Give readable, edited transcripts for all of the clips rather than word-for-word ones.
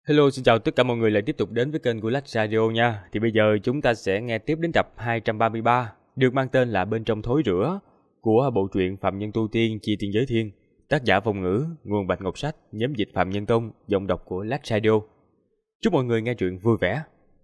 Hello, xin chào tất cả mọi người lại tiếp tục đến với kênh của Lách Radio nha. Thì bây giờ chúng ta sẽ nghe tiếp đến tập 233, được mang tên là Bên trong thối rữa, của bộ truyện Phạm Nhân Tu Tiên Chi Tiên Giới Thiên, tác giả Vong Ngữ, nguồn Bạch Ngọc Sách, nhóm dịch Phạm Nhân Tông, giọng đọc của Lách Radio. Chúc mọi người nghe truyện vui vẻ.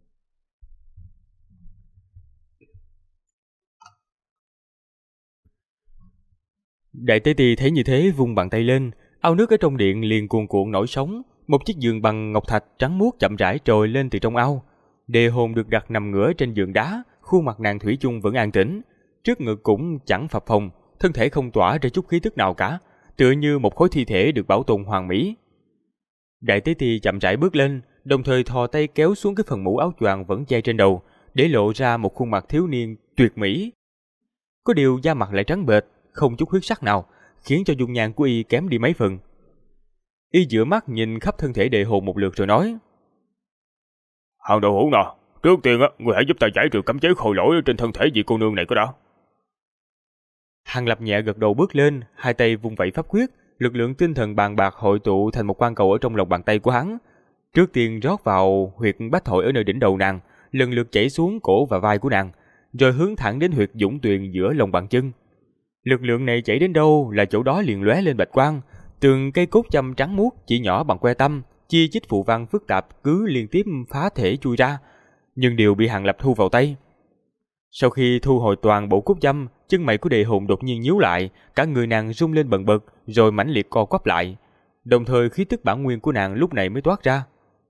Đại Tế Ti thấy như thế vung bàn tay lên, ao nước ở trong điện liền cuồn cuộn nổi sóng. Một chiếc giường bằng ngọc thạch trắng muốt chậm rãi trồi lên từ trong ao. Đề hồn được đặt nằm ngửa trên giường đá, khuôn mặt nàng thủy chung vẫn an tĩnh, trước ngực cũng chẳng phập phồng, thân thể không tỏa ra chút khí tức nào cả, tựa như một khối thi thể được bảo tồn hoàn mỹ. Đại Tế Ti chậm rãi bước lên, đồng thời thò tay kéo xuống cái phần mũ áo choàng vẫn che trên đầu, để lộ ra một khuôn mặt thiếu niên tuyệt mỹ. Có điều da mặt lại trắng bệch, không chút huyết sắc nào, khiến cho dung nhan của y kém đi mấy phần. Y dựa mắt nhìn khắp thân thể đệ hồn một lượt rồi nói: Hàng đầu hữu nè, trước tiên người hãy giúp ta giải trừ cấm chế khôi lỗi trên thân thể vị cô nương này có đã. Hàng Lập nhẹ gật đầu bước lên, hai tay vung vẩy pháp quyết, lực lượng tinh thần bàn bạc hội tụ thành một quan cầu ở trong lòng bàn tay của hắn. Trước tiên rót vào huyệt bách hội ở nơi đỉnh đầu nàng, lần lượt chảy xuống cổ và vai của nàng, rồi hướng thẳng đến huyệt dũng tuyền giữa lòng bàn chân. Lực lượng này chảy đến đâu là chỗ đó liền lóe lên bạch quang. Từng cây cốt châm trắng muốt chỉ nhỏ bằng que tăm, chi chít phù văn phức tạp cứ liên tiếp phá thể chui ra, nhưng đều bị Hàng Lập thu vào tay. Sau khi thu hồi toàn bộ cốt châm, chân mày của đệ hồn đột nhiên nhíu lại, cả người nàng rung lên bần bật, rồi mãnh liệt co quắp lại. Đồng thời khí tức bản nguyên của nàng lúc này mới toát ra.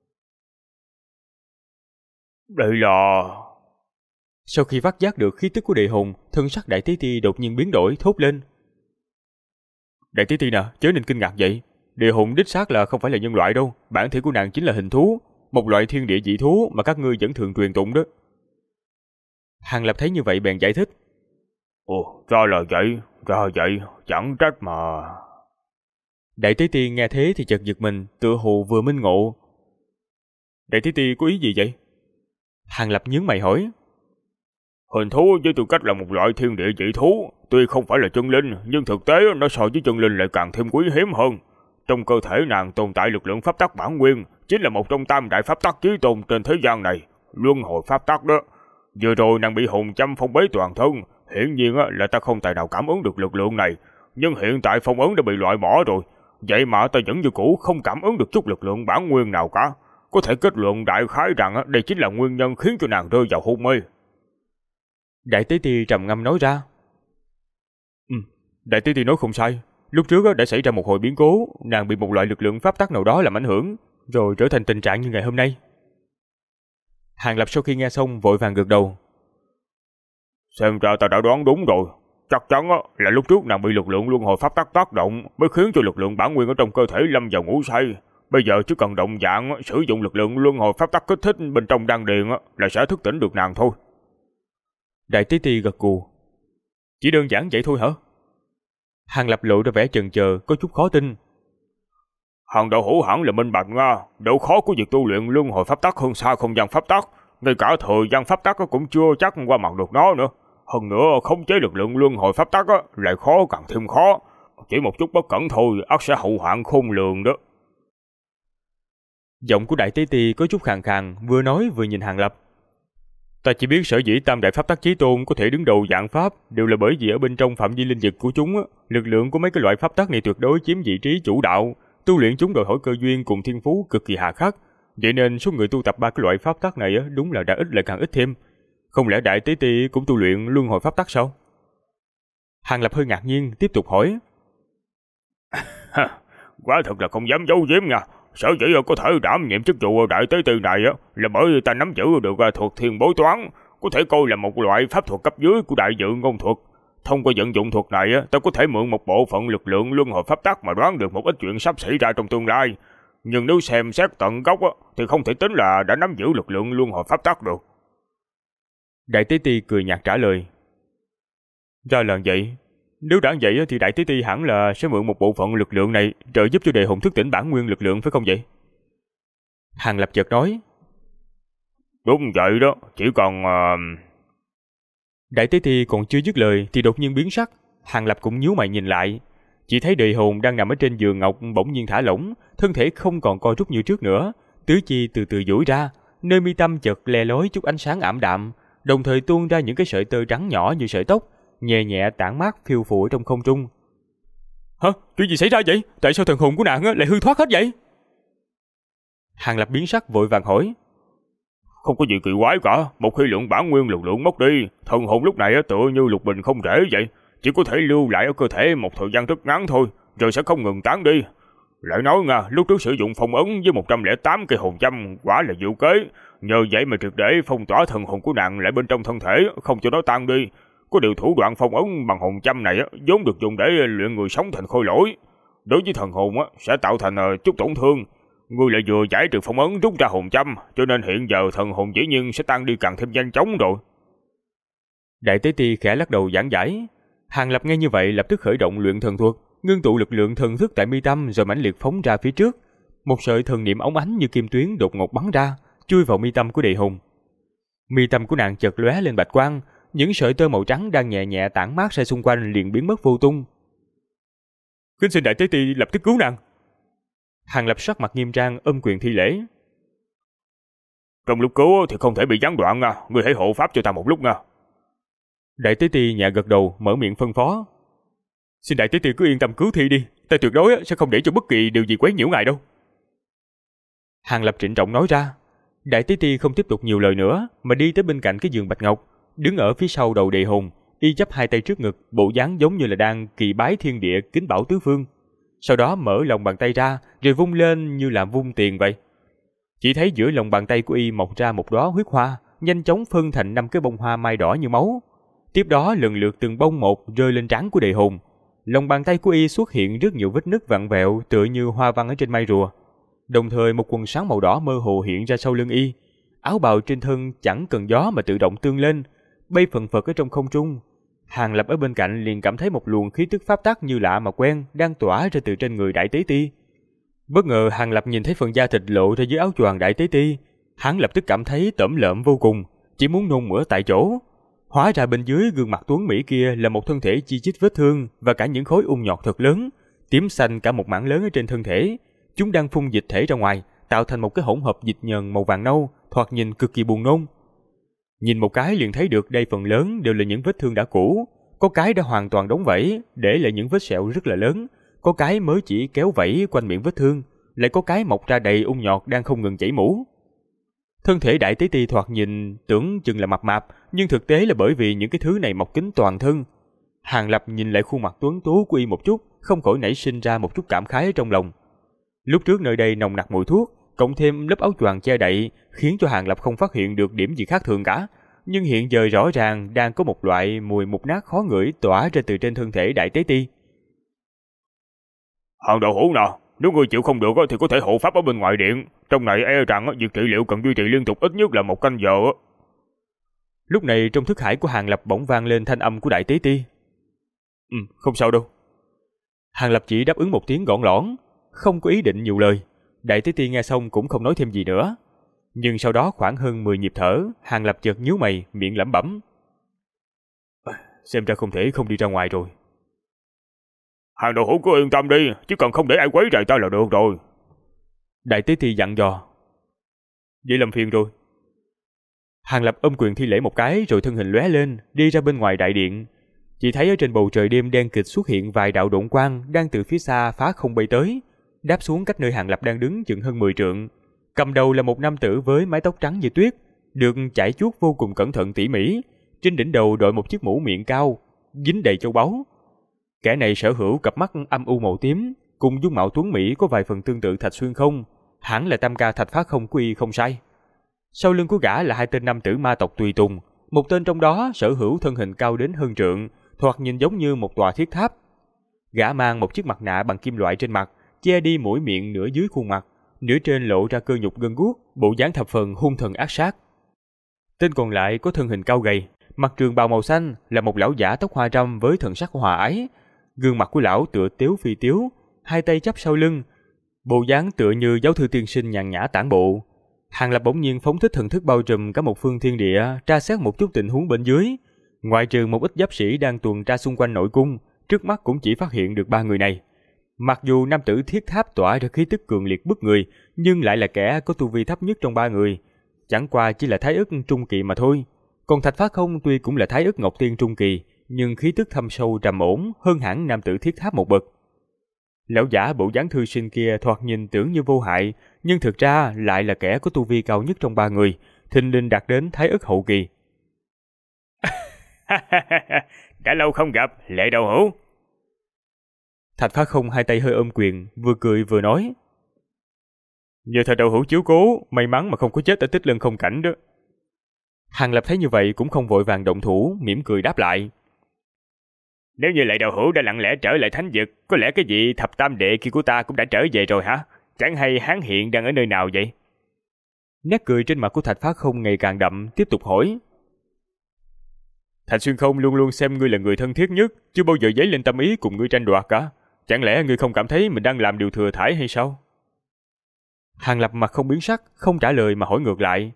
Đây là... Sau khi phát giác được khí tức của đệ hồn, thân sắc Đại Tế Ti đột nhiên biến đổi, thốt lên: Đại Tế Ti nè, chớ nên kinh ngạc vậy. Địa hồn đích xác là không phải là nhân loại đâu, bản thể của nàng chính là hình thú, một loại thiên địa dị thú mà các ngươi vẫn thường truyền tụng đó. Hàng Lập thấy như vậy bèn giải thích: Ồ, ra là vậy, chẳng trách mà. Đại Tế Ti nghe thế thì chợt giật mình, tựa hồ vừa minh ngộ. Đại Tế Ti có ý gì vậy? Hàng Lập nhướng mày hỏi. Hình thú với tư cách là một loại thiên địa dị thú, tuy không phải là chân linh, nhưng thực tế nó so với chân linh lại càng thêm quý hiếm hơn. Trong cơ thể nàng tồn tại lực lượng pháp tắc bản nguyên, chính là một trong tam đại pháp tắc chí tôn trên thế gian này, luân hồi pháp tắc đó. Vừa rồi nàng bị hồn châm phong bế toàn thân, hiển nhiên là ta không tài nào cảm ứng được lực lượng này, nhưng hiện tại phong ấn đã bị loại bỏ rồi, vậy mà ta vẫn như cũ không cảm ứng được chút lực lượng bản nguyên nào cả. Có thể kết luận đại khái rằng đây chính là nguyên nhân khiến cho nàng rơi vào hôn mê. Đại Tế Ti trầm ngâm nói ra. Đại Tế Ti nói không sai. Lúc trước đã xảy ra một hồi biến cố, nàng bị một loại lực lượng pháp tắc nào đó làm ảnh hưởng, rồi trở thành tình trạng như ngày hôm nay. Hàng Lập sau khi nghe xong vội vàng gật đầu. Xem ra ta đã đoán đúng rồi. Chắc chắn là lúc trước nàng bị lực lượng luân hồi pháp tắc tác động mới khiến cho lực lượng bản nguyên ở trong cơ thể lâm vào ngủ say. Bây giờ chỉ cần động dạng sử dụng lực lượng luân hồi pháp tắc kích thích bên trong đan điền là sẽ thức tỉnh được nàng thôi. Đại Tế Ti gật gù. Chỉ đơn giản vậy thôi hả? Hàng Lập lộ ra vẻ chần chờ, có chút khó tin. Hàng đạo hữu hẳn là minh bạch nga, độ khó của việc tu luyện luân hồi pháp tắc hơn xa không gian pháp tắc, ngay cả thời gian pháp tắc cũng chưa chắc qua mặt được nó nữa. Hơn nữa khống chế lực lượng luân hồi pháp tắc lại khó càng thêm khó, chỉ một chút bất cẩn thôi ắt sẽ hậu hoạn khôn lường đó. Giọng của Đại Tế Ti có chút khàn khàn, vừa nói vừa nhìn Hàng Lập. Ta chỉ biết sở dĩ tam đại pháp tắc chí tôn có thể đứng đầu vạn pháp đều là bởi vì ở bên trong phạm vi linh vực của chúng, lực lượng của mấy cái loại pháp tắc này tuyệt đối chiếm vị trí chủ đạo, tu luyện chúng đòi hỏi cơ duyên cùng thiên phú cực kỳ hà khắc, vậy nên số người tu tập ba cái loại pháp tắc này đúng là đã ít lại càng ít thêm. Không lẽ Đại Tế Ti cũng tu luyện luân hồi pháp tắc sao? Hàng Lập hơi ngạc nhiên tiếp tục hỏi. Quả thật là không dám giấu giếm nha. Sở dĩ có thể đảm nhiệm chức vụ Đại Tế Ti này là bởi vì ta nắm giữ được thuật thiên bối toán, có thể coi là một loại pháp thuật cấp dưới của đại dự ngôn thuật. Thông qua vận dụng thuật này, ta có thể mượn một bộ phận lực lượng luân hồi pháp tắc mà đoán được một ít chuyện sắp xảy ra trong tương lai. Nhưng nếu xem xét tận gốc thì không thể tính là đã nắm giữ lực lượng luân hồi pháp tắc được. Đại Tế Ti cười nhạt trả lời. Ra là vậy. Nếu đã vậy thì Đại Tế Ti hẳn là sẽ mượn một bộ phận lực lượng này trợ giúp cho đệ hồn thức tỉnh bản nguyên lực lượng phải không vậy? Hàng Lập chợt nói. Đúng vậy đó, chỉ còn... Đại Tế Ti còn chưa dứt lời thì đột nhiên biến sắc. Hàng Lập cũng nhíu mày nhìn lại, chỉ thấy đệ hồn đang nằm ở trên giường ngọc bỗng nhiên thả lỏng, thân thể không còn co rút như trước nữa, tứ chi từ từ duỗi ra, nơi mi tâm chợt le lói chút ánh sáng ảm đạm, đồng thời tuôn ra những cái sợi tơ trắng nhỏ như sợi tóc, nhẹ nhẹ tản mát phiêu phù trong không trung. Hả? Chuyện gì xảy ra vậy? Tại sao thần hồn của nàng lại hư thoát hết vậy? Hàng Lập biến sắc vội vàng hỏi. Không có gì kỳ quái cả, một khi lượng bản nguyên lực lượng mất đi, thần hồn lúc này tựa như lục bình không rễ vậy, chỉ có thể lưu lại ở cơ thể một thời gian rất ngắn thôi, rồi sẽ không ngừng tán đi. Lại nói nha, lúc trước sử dụng phong ấn với 108 cây hồn châm quả là diệu kế, nhờ vậy mà triệt để phong tỏa thần hồn của nàng lại bên trong thân thể, không cho nó tan đi. Có điều thủ đoạn phong ấn bằng hồn châm này vốn được dùng để luyện người sống thành khôi lỗi, đối với thần hồn sẽ tạo thành chút tổn thương. Ngươi lại vừa giải trừ phong ấn rút ra hồn châm, cho nên hiện giờ thần hồn dĩ nhiên sẽ tan đi càng thêm nhanh chóng rồi. Đại Tế Ti khẽ lắc đầu giảng giải. Hàng Lập nghe như vậy lập tức khởi động luyện thần thuật, ngưng tụ lực lượng thần thức tại mi tâm rồi mãnh liệt phóng ra phía trước. Một sợi thần niệm óng ánh như kim tuyến đột ngột bắn ra, chui vào mi tâm của Đề Hùng. Mi tâm của nàng chợt lóe lên bạch quang, những sợi tơ màu trắng đang nhẹ nhẹ tản mát ra xung quanh liền biến mất vô tung. Kính xin Đại Tế Ti lập tức cứu nàng. Hàng Lập sắc mặt nghiêm trang ôm quyền thi lễ. Trong lúc cứu thì không thể bị gián đoạn nha, ngươi hãy hộ pháp cho ta một lúc nha. Đại Tế Ti nhẹ gật đầu mở miệng phân phó. Xin Đại Tế Ti cứ yên tâm cứu thi đi, ta tuyệt đối sẽ không để cho bất kỳ điều gì quấy nhiễu ngài đâu. Hàng Lập trịnh trọng nói ra. Đại Tế Ti không tiếp tục nhiều lời nữa mà đi tới bên cạnh cái giường bạch ngọc, đứng ở phía sau đầu Đề Hùng, y chắp hai tay trước ngực, bộ dáng giống như là đang kỳ bái thiên địa kính bảo tứ phương. Sau đó mở lòng bàn tay ra rồi vung lên như là vung tiền vậy. Chỉ thấy giữa lòng bàn tay của y mọc ra một đóa huyết hoa, nhanh chóng phân thành 5 cái bông hoa mai đỏ như máu. Tiếp đó lần lượt từng bông một rơi lên trán của Đề Hùng. Lòng bàn tay của y xuất hiện rất nhiều vết nứt vặn vẹo tựa như hoa văn ở trên mai rùa. Đồng thời một quần sáng màu đỏ mơ hồ hiện ra sau lưng y. Áo bào trên thân chẳng cần gió mà tự động tương lên, bay phần phật ở trong không trung. Hàng Lập ở bên cạnh liền cảm thấy một luồng khí tức pháp tắc như lạ mà quen đang tỏa ra từ trên người Đại Tế Ti. Bất ngờ Hàng Lập nhìn thấy phần da thịt lộ ra dưới áo choàng Đại Tế Ti, hắn lập tức cảm thấy tởm lợm vô cùng, chỉ muốn nôn mửa tại chỗ. Hóa ra bên dưới gương mặt tuấn mỹ kia là một thân thể chi chít vết thương và cả những khối ung nhọt thật lớn, tím xanh cả một mảng lớn ở trên thân thể. Chúng đang phun dịch thể ra ngoài, tạo thành một cái hỗn hợp dịch nhờn màu vàng nâu, thoạt nhìn cực kỳ buồn nôn. Nhìn một cái liền thấy được đây phần lớn đều là những vết thương đã cũ, có cái đã hoàn toàn đóng vảy, để lại những vết sẹo rất là lớn, có cái mới chỉ kéo vảy quanh miệng vết thương, lại có cái mọc ra đầy ung nhọt đang không ngừng chảy mũ. Thân thể Đại Tế Ti thoạt nhìn tưởng chừng là mập mạp, nhưng thực tế là bởi vì những cái thứ này mọc kín toàn thân. Hàng Lập nhìn lại khuôn mặt tuấn tú của y một chút, không khỏi nảy sinh ra một chút cảm khái ở trong lòng. Lúc trước nơi đây nồng nặc mùi thuốc, cộng thêm lớp áo choàng che đậy, khiến cho Hàng Lập không phát hiện được điểm gì khác thường cả. Nhưng hiện giờ rõ ràng đang có một loại mùi mục nát khó ngửi tỏa ra từ trên thân thể Đại Tế Ti. Hàng đạo hữu nào, nếu ngươi chịu không được thì có thể hộ pháp ở bên ngoài điện. Trong này e rằng việc trị liệu cần duy trì liên tục ít nhất là 1 canh giờ. Lúc này trong thức hải của Hàng Lập bỗng vang lên thanh âm của Đại Tế Ti. Không sao đâu. Hàng Lập chỉ đáp ứng một tiếng gọn lõn, không có ý định nhiều lời. Đại Tế Ti nghe xong cũng không nói thêm gì nữa. Nhưng sau đó khoảng hơn 10 nhịp thở, Hàng Lập chợt nhíu mày, miệng lẩm bẩm. Xem ra không thể không đi ra ngoài rồi. Hàng đạo hữu cứ yên tâm đi, chỉ cần không để ai quấy rầy ta là được rồi. Đại Tế Ti dặn dò. Vậy làm phiền rồi. Hàng Lập ôm quyền thi lễ một cái rồi thân hình lóe lên, đi ra bên ngoài đại điện. Chỉ thấy ở trên bầu trời đêm đen kịt xuất hiện vài đạo độn quang đang từ phía xa phá không bay tới, đáp xuống cách nơi Hàng Lập đang đứng chừng hơn 10 trượng. Cầm đầu là một nam tử với mái tóc trắng như tuyết, được chải chuốt vô cùng cẩn thận tỉ mỉ. Trên đỉnh đầu đội một chiếc mũ miệng cao, dính đầy châu báu. Kẻ này sở hữu cặp mắt âm u màu tím, cùng dung mạo tuấn mỹ có vài phần tương tự Thạch Xuyên Không, hẳn là tam ca Thạch Phá Không của y không sai. Sau lưng của gã là 2 tên nam tử ma tộc tùy tùng, một tên trong đó sở hữu thân hình cao đến hơn trượng, thoạt nhìn giống như một tòa thiết tháp. Gã mang một chiếc mặt nạ bằng kim loại trên mặt, che đi mũi miệng nửa dưới khuôn mặt, nửa trên lộ ra cơ nhục gân guốc, bộ dáng thập phần hung thần ác sát. Tên còn lại có thân hình cao gầy, mặc trường bào màu xanh, là một lão giả tóc hoa râm với thần sắc hòa ái. Gương mặt của lão tựa tiếu phi tiếu, 2 tay chắp sau lưng, bộ dáng tựa như giáo thư tiên sinh nhàn nhã tản bộ. Hàng Lập bỗng nhiên phóng thích thần thức bao trùm cả một phương thiên địa, tra xét một chút tình huống bên dưới. Ngoại trừ một ít giáp sĩ đang tuần tra xung quanh nội cung, trước mắt cũng chỉ phát hiện được 3 người này. Mặc dù nam tử thiết tháp tỏa ra khí tức cường liệt bức người, nhưng lại là kẻ có tu vi thấp nhất trong ba người. Chẳng qua chỉ là thái ức trung kỳ mà thôi. Còn Thạch Phá Không tuy cũng là thái ức ngọc tiên trung kỳ, nhưng khí tức thâm sâu trầm ổn hơn hẳn nam tử thiết tháp một bậc. Lão giả bộ dáng thư sinh kia thoạt nhìn tưởng như vô hại, nhưng thực ra lại là kẻ có tu vi cao nhất trong ba người, thình lình đạt đến thái ức hậu kỳ. Đã lâu không gặp, Lệ Đạo Hữu. Thạch Phá Không hai tay hơi ôm quyền, vừa cười vừa nói. Nhờ Thạch Đạo Hữu chiếu cố, may mắn mà không có chết ở Tích Lân Không Cảnh đó. Hàng Lập thấy như vậy cũng không vội vàng động thủ, mỉm cười đáp lại. Nếu như Lệ Đạo Hữu đã lặng lẽ trở lại thánh vực, có lẽ cái vị thập tam đệ kia của ta cũng đã trở về rồi hả? Chẳng hay hắn hiện đang ở nơi nào vậy? Nét cười trên mặt của Thạch Phá Không ngày càng đậm, tiếp tục hỏi. Thạch Xuyên Không luôn luôn xem ngươi là người thân thiết nhất, chưa bao giờ dấy lên tâm ý cùng ngươi tranh đoạt cả. Chẳng lẽ ngươi không cảm thấy mình đang làm điều thừa thãi hay sao? Hàng Lập mặt không biến sắc, không trả lời mà hỏi ngược lại.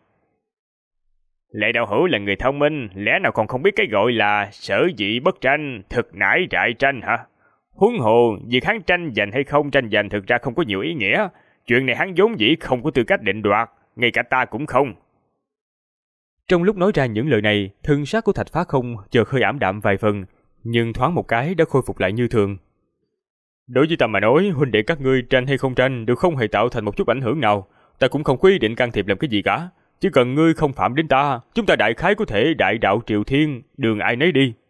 Lệ Đạo Hữu là người thông minh, lẽ nào còn không biết cái gọi là sở dĩ bất tranh, thực nãi trại tranh hả? Huống hồ, việc hắn tranh giành hay không tranh giành thực ra không có nhiều ý nghĩa. Chuyện này hắn vốn dĩ không có tư cách định đoạt, ngay cả ta cũng không. Trong lúc nói ra những lời này, thân xác của Thạch Phá Không chợt hơi ảm đạm vài phần, nhưng thoáng một cái đã khôi phục lại như thường. Đối với ta mà nói, huynh đệ các ngươi tranh hay không tranh đều không hề tạo thành một chút ảnh hưởng nào. Ta cũng không có ý định can thiệp làm cái gì cả. Chỉ cần ngươi không phạm đến ta, chúng ta đại khái có thể đại đạo triều thiên, đường ai nấy đi.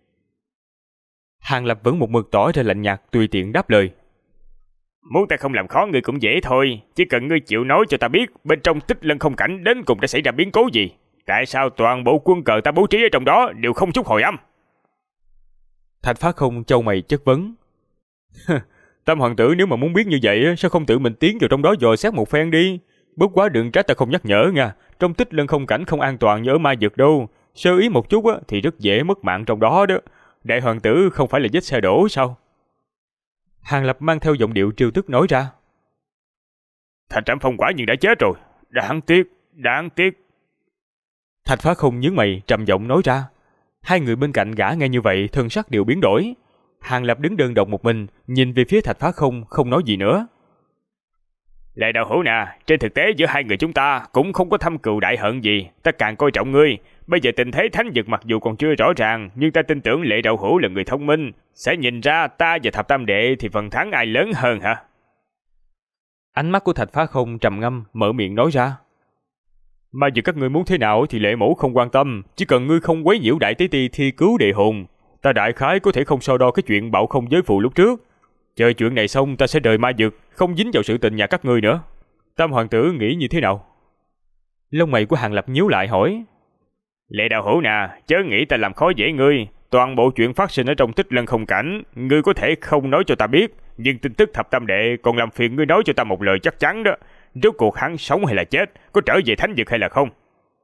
Hàng Lập vẫn một mực tỏ ra lạnh nhạt, tùy tiện đáp lời. Muốn ta không làm khó ngươi cũng dễ thôi. Chỉ cần ngươi chịu nói cho ta biết bên trong Tích Lân Không Cảnh đến cùng đã xảy ra biến cố gì. Tại sao toàn bộ quân cờ ta bố trí ở trong đó đều không chút hồi âm? Thạch Phá Không chau mày chất vấn. Tam hoàng tử nếu mà muốn biết như vậy, sao không tự mình tiến vào trong đó dò xét một phen đi? Bất quá đừng trách ta không nhắc nhở nha. Trong Tích Lân Không Cảnh không an toàn như ở ma vực đâu. Sơ ý một chút thì rất dễ mất mạng trong đó đó. Đại hoàng tử không phải là vết xe đổ sao? Hàng Lập mang theo giọng điệu trêu tức nói ra. Thạch Trạm Phong quả nhiên đã chết rồi. Đáng tiếc, đáng tiếc. Thạch Phá Không nhướng mày trầm giọng nói ra. Hai người bên cạnh gã nghe như vậy thân sắc đều biến đổi. Hàng Lập đứng đơn độc một mình, nhìn về phía Thạch Phá Không, không nói gì nữa. Lệ Đạo Hữu nè, trên thực tế giữa hai người chúng ta cũng không có thâm cừu đại hận gì, ta càng coi trọng ngươi. Bây giờ tình thế thánh vực mặc dù còn chưa rõ ràng, nhưng ta tin tưởng Lệ Đạo Hữu là người thông minh, sẽ nhìn ra ta và Thập Tam Đệ thì phần thắng ai lớn hơn hả? Ánh mắt của Thạch Phá Không trầm ngâm, mở miệng nói ra. Mà dù các ngươi muốn thế nào thì Lệ Mẫu không quan tâm, chỉ cần ngươi không quấy nhiễu Đại Tế Ti thi cứu đệ hồn, ta đại khái có thể không so đo cái chuyện bạo không giới phụ lúc trước. Chờ chuyện này xong ta sẽ rời ma vực, không dính vào sự tình nhà các ngươi nữa. Tam hoàng tử nghĩ như thế nào? Lông mày của Hàng Lập nhíu lại hỏi. Lệ Đạo Hữu nè, chớ nghĩ ta làm khó dễ ngươi. Toàn bộ chuyện phát sinh ở trong Tích Lân Không Cảnh, ngươi có thể không nói cho ta biết, nhưng tin tức Thập Tam Đệ còn làm phiền ngươi nói cho ta một lời chắc chắn đó. Rốt cuộc hắn sống hay là chết, có trở về thánh vực hay là không?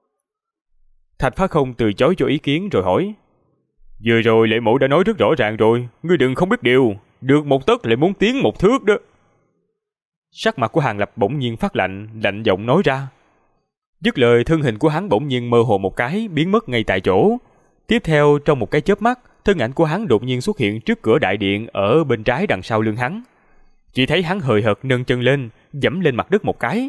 Thạch Phá Không từ chối cho ý kiến rồi hỏi. Vừa rồi Lệ Mẫu đã nói rất rõ ràng rồi, ngươi đừng không biết điều, được một tấc lại muốn tiến một thước đó. Sắc mặt của Hàng Lập bỗng nhiên phát lạnh, lạnh giọng nói ra. Dứt lời, thân hình của hắn bỗng nhiên mơ hồ một cái, biến mất ngay tại chỗ. Tiếp theo, trong một cái chớp mắt, thân ảnh của hắn đột nhiên xuất hiện trước cửa đại điện ở bên trái đằng sau lưng hắn. Chỉ thấy hắn hời hợt nâng chân lên, giẫm lên mặt đất một cái.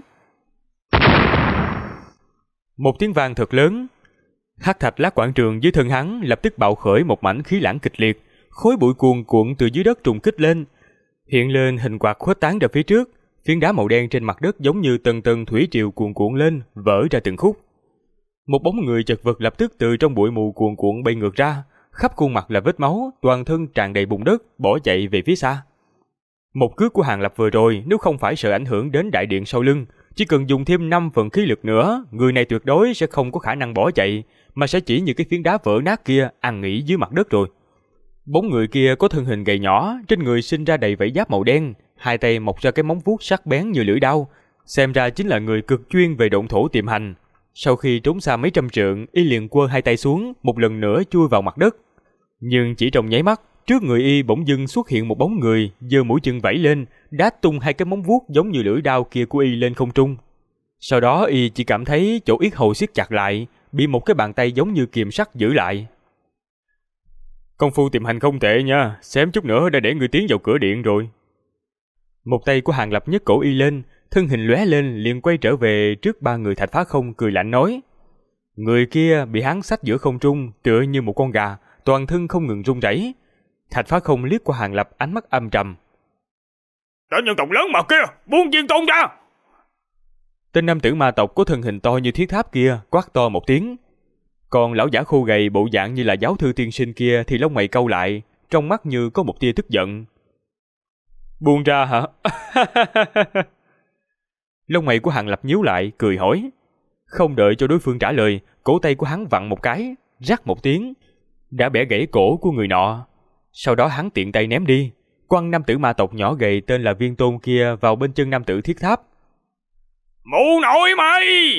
Một tiếng vang thật lớn. Hắc thạch lá quảng trường dưới thân hắn lập tức bạo khởi một mảnh khí lãng kịch liệt, khối bụi cuồn cuộn từ dưới đất trùng kích lên, hiện lên hình quạt khuếch tán ra phía trước. Phiến đá màu đen trên mặt đất giống như tầng tầng thủy triều cuồn cuộn lên, vỡ ra từng khúc. Một bóng người chật vật lập tức từ trong bụi mù cuồn cuộn bay ngược ra, khắp khuôn mặt là vết máu, toàn thân tràn đầy bùn đất, bỏ chạy về phía xa. Một cước của Hàng Lập vừa rồi, nếu không phải sợ ảnh hưởng đến đại điện sau lưng, chỉ cần dùng thêm 5 phần khí lực nữa, người này tuyệt đối sẽ không có khả năng bỏ chạy, mà sẽ chỉ như cái phiến đá vỡ nát kia ăn nghỉ dưới mặt đất rồi. Bóng người kia có thân hình gầy nhỏ, trên người sinh ra đầy vảy giáp màu đen, hai tay mọc ra cái móng vuốt sắc bén như lưỡi dao, xem ra chính là người cực chuyên về động thổ tiềm hành. Sau khi trốn xa mấy trăm trượng, y liền quơ hai tay xuống, một lần nữa chui vào mặt đất. Nhưng chỉ trong nháy mắt, trước người y bỗng dưng xuất hiện một bóng người, giơ mũi chân vẫy lên, đá tung hai cái móng vuốt giống như lưỡi dao kia của y lên không trung. Sau đó y chỉ cảm thấy chỗ yết hầu siết chặt lại, bị một cái bàn tay giống như kiềm sắt giữ lại. Công phu tiềm hành không tệ nha, xém chút nữa đã để người tiến vào cửa điện rồi. Một tay của Hàng Lập nhấc cổ y lên, thân hình lóe lên liền quay trở về trước ba người Thạch Phá Không, cười lạnh nói. Người kia bị hắn xách giữa không trung, tựa như một con gà, toàn thân không ngừng run rẩy. Thạch Phá Không liếc qua Hàng Lập, ánh mắt âm trầm. Tên nhân tộc lớn mật kia, buông viên tôn ra! Tên nam tử ma tộc có thân hình to như thiết tháp kia quát to một tiếng. Còn lão giả khô gầy bộ dạng như là giáo thư tiên sinh kia thì lông mày cau lại, trong mắt như có một tia tức giận. Buông ra hả? Lông mày của Hàng Lập nhíu lại, cười hỏi. Không đợi cho đối phương trả lời, cổ tay của hắn vặn một cái, rắc một tiếng, đã bẻ gãy cổ của người nọ. Sau đó hắn tiện tay ném đi, quăng nam tử ma tộc nhỏ gầy tên là Viên Tôn kia vào bên chân nam tử thiết tháp. Mụ nội mày!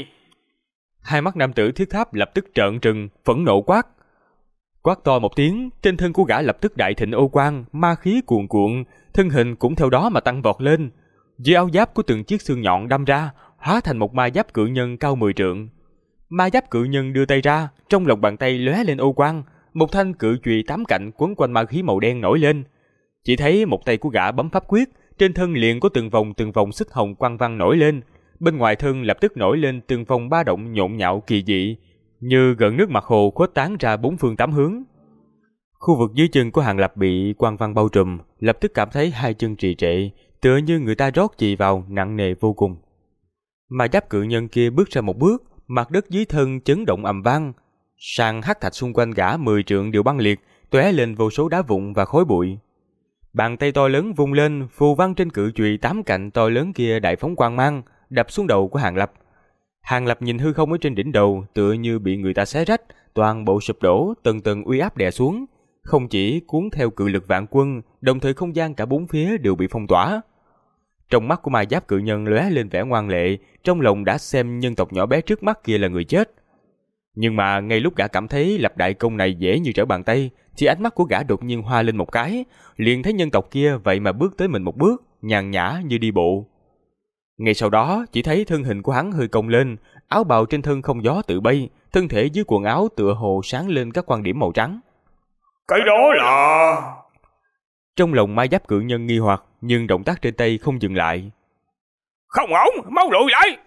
Hai mắt nam tử thiết tháp lập tức trợn trừng, phẫn nộ quát. Quát to một tiếng, trên thân của gã lập tức đại thịnh ô quang, ma khí cuồn cuộn, thân hình cũng theo đó mà tăng vọt lên. Dưới áo giáp của từng chiếc xương nhọn đâm ra, hóa thành một ma giáp cự nhân cao 10 trượng. Ma giáp cự nhân đưa tay ra, trong lòng bàn tay lóe lên ô quang, một thanh cự chùy 8 cạnh quấn quanh ma khí màu đen nổi lên. Chỉ thấy một tay của gã bấm pháp quyết, trên thân liền có từng vòng xích hồng quang văn nổi lên, bên ngoài thân lập tức nổi lên từng vòng ba động nhộn nhạo kỳ dị, như gợn nước mặt hồ khuếch tán ra bốn phương tám hướng. Khu vực dưới chân của Hàng Lập bị quang văn bao trùm, lập tức cảm thấy hai chân trì trệ, tựa như người ta rót chì vào, nặng nề vô cùng. Ma giáp cự nhân kia bước ra một bước, mặt đất dưới thân chấn động ầm vang, sàn hắc thạch xung quanh gã 10 trượng đều băng liệt, tóe lên vô số đá vụn và khói bụi. Bàn tay to lớn vung lên, phù văn trên cự chùy 8 cạnh to lớn kia đại phóng quang mang, đập xuống đầu của Hàng Lập. Hàng Lập nhìn hư không ở trên đỉnh đầu, tựa như bị người ta xé rách, toàn bộ sụp đổ, tầng tầng uy áp đè xuống, không chỉ cuốn theo cự lực vạn quân, đồng thời không gian cả bốn phía đều bị phong tỏa. Trong mắt của ma giáp cự nhân lóe lên vẻ ngoan lệ, trong lòng đã xem nhân tộc nhỏ bé trước mắt kia là người chết. Nhưng mà ngay lúc gã cảm thấy lập đại công này dễ như trở bàn tay, thì ánh mắt của gã đột nhiên hoa lên một cái, liền thấy nhân tộc kia vậy mà bước tới mình một bước, nhàn nhã như đi bộ. Ngay sau đó, chỉ thấy thân hình của hắn hơi cong lên, áo bào trên thân không gió tự bay, thân thể dưới quần áo tựa hồ sáng lên các quan điểm màu trắng. Cái đó là... Trong lòng ma giáp cự nhân nghi hoặc, nhưng động tác trên tay không dừng lại. Không ổn, mau lùi lại!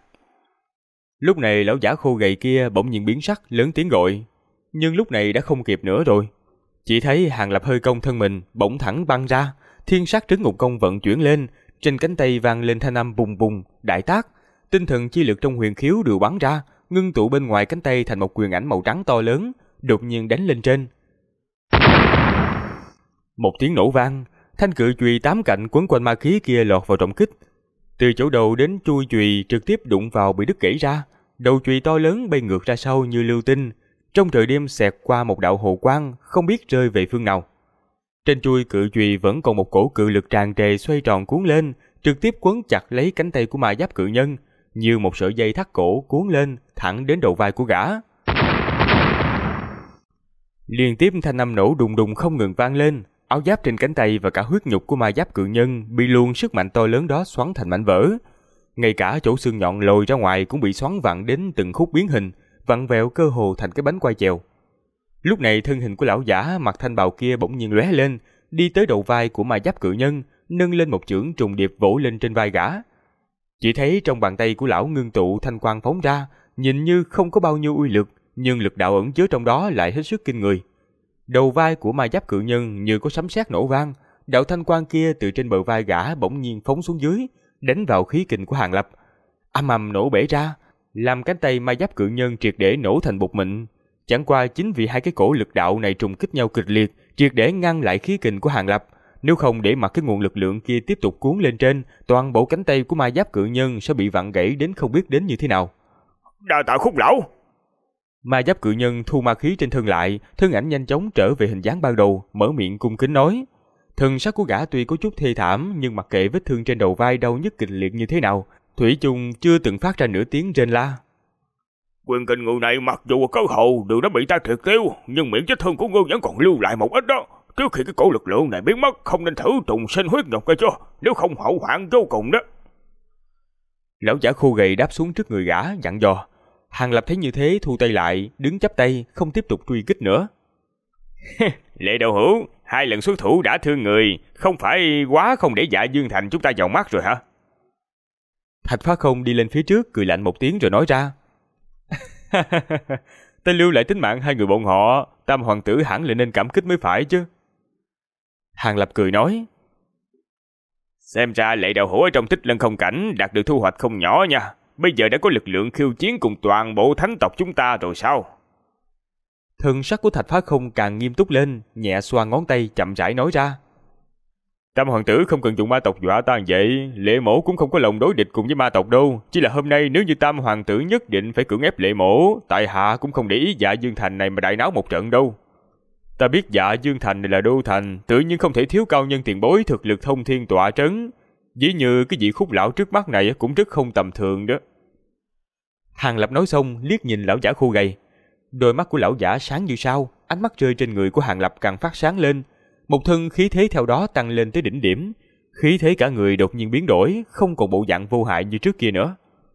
Lúc này lão giả khô gầy kia bỗng nhiên biến sắc, lớn tiếng gọi. Nhưng lúc này đã không kịp nữa rồi. Chỉ thấy Hàng Lập hơi cong thân mình, bỗng thẳng băng ra, thiên sát trấn ngục công vận chuyển lên, trên cánh tay vang lên thanh âm bùng bùng, đại tác, tinh thần chi lực trong huyền khiếu đều bắn ra, ngưng tụ bên ngoài cánh tay thành một quyền ảnh màu trắng to lớn, đột nhiên đánh lên trên. Một tiếng nổ vang, thanh cự chùy 8 cạnh quấn quanh ma khí kia lọt vào trọng kích. Từ chỗ đầu đến chuôi chùy trực tiếp đụng vào bị đứt gãy ra, đầu chùy to lớn bay ngược ra sau như lưu tinh, trong trời đêm xẹt qua một đạo hồ quang, không biết rơi về phương nào. Trên chuôi cự chùy vẫn còn một cổ cự lực tràn trề xoay tròn cuốn lên, trực tiếp quấn chặt lấy cánh tay của ma giáp cự nhân, như một sợi dây thắt cổ cuốn lên thẳng đến đầu vai của gã. Liên tiếp thanh âm nổ đùng đùng không ngừng vang lên, áo giáp trên cánh tay và cả huyết nhục của ma giáp cự nhân bị luồng sức mạnh to lớn đó xoắn thành mảnh vỡ. Ngay cả chỗ xương nhọn lồi ra ngoài cũng bị xoắn vặn đến từng khúc biến hình, vặn vẹo cơ hồ thành cái bánh quay chèo. Lúc này thân hình của lão giả mặc thanh bào kia bỗng nhiên lóe lên, đi tới đầu vai của ma giáp cự nhân, nâng lên một chưởng trùng điệp vỗ lên trên vai gã. Chỉ thấy trong bàn tay của lão ngưng tụ thanh quang phóng ra, nhìn như không có bao nhiêu uy lực, nhưng lực đạo ẩn chứa trong đó lại hết sức kinh người. Đầu vai của ma giáp cự nhân như có sấm sét nổ vang, đạo thanh quang kia từ trên bờ vai gã bỗng nhiên phóng xuống dưới, đánh vào khí kình của Hàng Lập. Ầm ầm nổ bể ra, làm cánh tay ma giáp cự nhân triệt để nổ thành bột mịn. Chẳng qua chính vì hai cái cổ lực đạo này trùng kích nhau kịch liệt, triệt để ngăn lại khí kình của Hàng Lập. Nếu không để mặc cái nguồn lực lượng kia tiếp tục cuốn lên trên, toàn bộ cánh tay của ma giáp cự nhân sẽ bị vặn gãy đến không biết đến như thế nào. Đa tạ Khúc lão. Ma giáp cự nhân thu ma khí trên thân lại, thân ảnh nhanh chóng trở về hình dáng ban đầu, mở miệng cung kính nói. Thần sắc của gã tuy có chút thê thảm, nhưng mặc kệ vết thương trên đầu vai đau nhức kịch liệt như thế nào, thủy chung chưa từng phát ra nửa tiếng rên la. Quyền kình người này mặc dù có hầu đều đã bị ta triệt tiêu, nhưng miệng vết thương của ngươi vẫn còn lưu lại một ít đó. Trước khi cái cổ lực lượng này biến mất, không nên thử trùng sinh huyết nhục kia cho, nếu không hậu hoạn vô cùng đó. Lão giả khô gầy đáp xuống trước người gã, dặn dò. Hàng Lập thấy như thế thu tay lại, đứng chắp tay, không tiếp tục truy kích nữa. Lệ Đạo Hữu, 2 lần xuất thủ đã thương người, không phải quá không để Dạ Dương Thành chúng ta vào mắt rồi hả? Thạch Phá Không đi lên phía trước cười lạnh một tiếng rồi nói ra. Ta lưu lại tính mạng 2 người bọn họ, Tam hoàng tử hẳn là nên cảm kích mới phải chứ. Hàng Lập cười nói. Xem ra Lệ Đạo Hữu ở trong Tích Lân Không Cảnh đạt được thu hoạch không nhỏ nha. Bây giờ đã có lực lượng khiêu chiến cùng toàn bộ thánh tộc chúng ta rồi sao? Thân sắc của Thạch Phá Không càng nghiêm túc lên, nhẹ xoa ngón tay chậm rãi nói ra. Tam hoàng tử không cần dùng ma tộc dọa ta vậy, Lệ Mỗ cũng không có lòng đối địch cùng với ma tộc đâu. Chỉ là hôm nay nếu như Tam hoàng tử nhất định phải cưỡng ép Lệ Mỗ, tại hạ cũng không để ý Dạ Dương Thành này mà đại náo một trận đâu. Ta biết Dạ Dương Thành này là đô thành, tự nhiên không thể thiếu cao nhân tiền bối thực lực thông thiên tọa trấn. Ví như cái vị Khúc lão trước mắt này cũng rất không tầm thường đó. Hàng Lập nói xong liếc nhìn lão giả khô gầy. Đôi mắt của lão giả sáng như sao, ánh mắt rơi trên người của Hàng Lập càng phát sáng lên. Một thân khí thế theo đó tăng lên tới đỉnh điểm. Khí thế cả người đột nhiên biến đổi, không còn bộ dạng vô hại như trước kia nữa.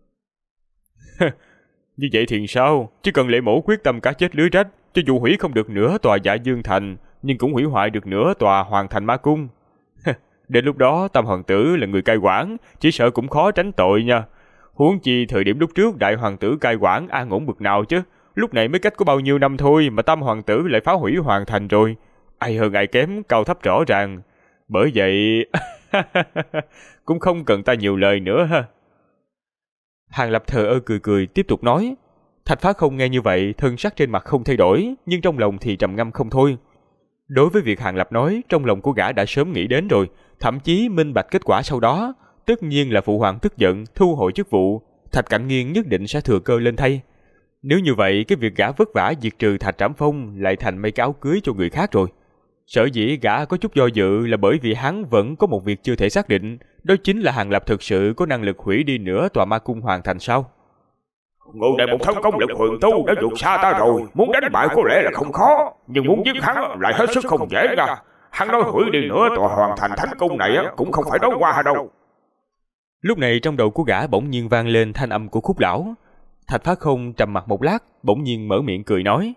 Như vậy thì sao? Chỉ cần Lệ Mỗ quyết tâm cá chết lưới rách, cho dù hủy không được nửa tòa Dạ Dương Thành, nhưng cũng hủy hoại được nửa tòa Hoàng Thành Ma Cung. Đến lúc đó Tam hoàng tử là người cai quản, chỉ sợ cũng khó tránh tội nha. Huống chi thời điểm lúc trước đại hoàng tử cai quản an ổn bực nào chứ. Lúc này mới cách có bao nhiêu năm thôi mà Tam hoàng tử lại phá hủy Hoàng Thành rồi. Ai hơn ai kém, cao thấp rõ ràng. Bởi vậy cũng không cần ta nhiều lời nữa ha. Hàng Lập thờ ơ cười cười tiếp tục nói. Thạch Phá Không nghe như vậy, thân sắc trên mặt không thay đổi, nhưng trong lòng thì trầm ngâm không thôi. Đối với việc Hàng Lập nói, trong lòng của gã đã sớm nghĩ đến rồi, thậm chí minh bạch kết quả sau đó. Tất nhiên là phụ hoàng tức giận, thu hồi chức vụ, Thạch Cạnh Nghiên nhất định sẽ thừa cơ lên thay. Nếu như vậy, cái việc gã vất vả diệt trừ Thạch Trảm Phong lại thành mấy cái áo cưới cho người khác rồi. Sở dĩ gã có chút do dự là bởi vì hắn vẫn có một việc chưa thể xác định, đó chính là Hàng Lập thực sự có năng lực hủy đi nửa tòa Ma Cung Hoàng Thành sao? Ngô đại một thân công lực huyền tu đã vượt xa ta rồi, muốn đánh bại có lẽ là không khó, nhưng muốn giết hắn lại hết sức không dễ nha. Hắn nói hủy đi nửa tòa Hoàng Thành Thánh Cung này cũng không phải nói qua đâu. Lúc này trong đầu của gã bỗng nhiên vang lên thanh âm của Khúc lão. Thạch Phá Không trầm mặt một lát, bỗng nhiên mở miệng cười nói.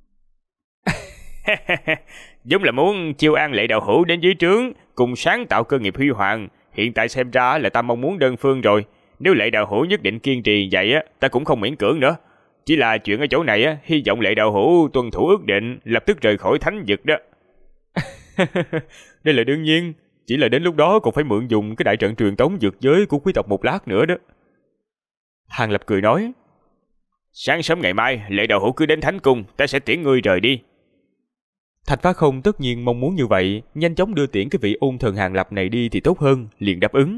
Giống là muốn chiêu an Lệ Đạo Hữu đến dưới trướng, cùng sáng tạo cơ nghiệp huy hoàng. Hiện tại xem ra là ta mong muốn đơn phương rồi. Nếu Lệ Đạo Hữu nhất định kiên trì vậy ta cũng không miễn cưỡng nữa. Chỉ là chuyện ở chỗ này hy vọng Lệ Đạo Hữu tuân thủ ước định, lập tức rời khỏi thánh vực đó. Đây là đương nhiên, chỉ là đến lúc đó còn phải mượn dùng cái đại trận truyền tống vượt giới của quý tộc một lát nữa đó. Hàng Lập cười nói. Sáng sớm ngày mai, Lệ Đạo Hữu cứ đến Thánh Cung, ta sẽ tiễn ngươi rời đi. Thạch Phá Không tất nhiên mong muốn như vậy, nhanh chóng đưa tiễn cái vị ôn thần Hàng Lập này đi thì tốt hơn, liền đáp ứng.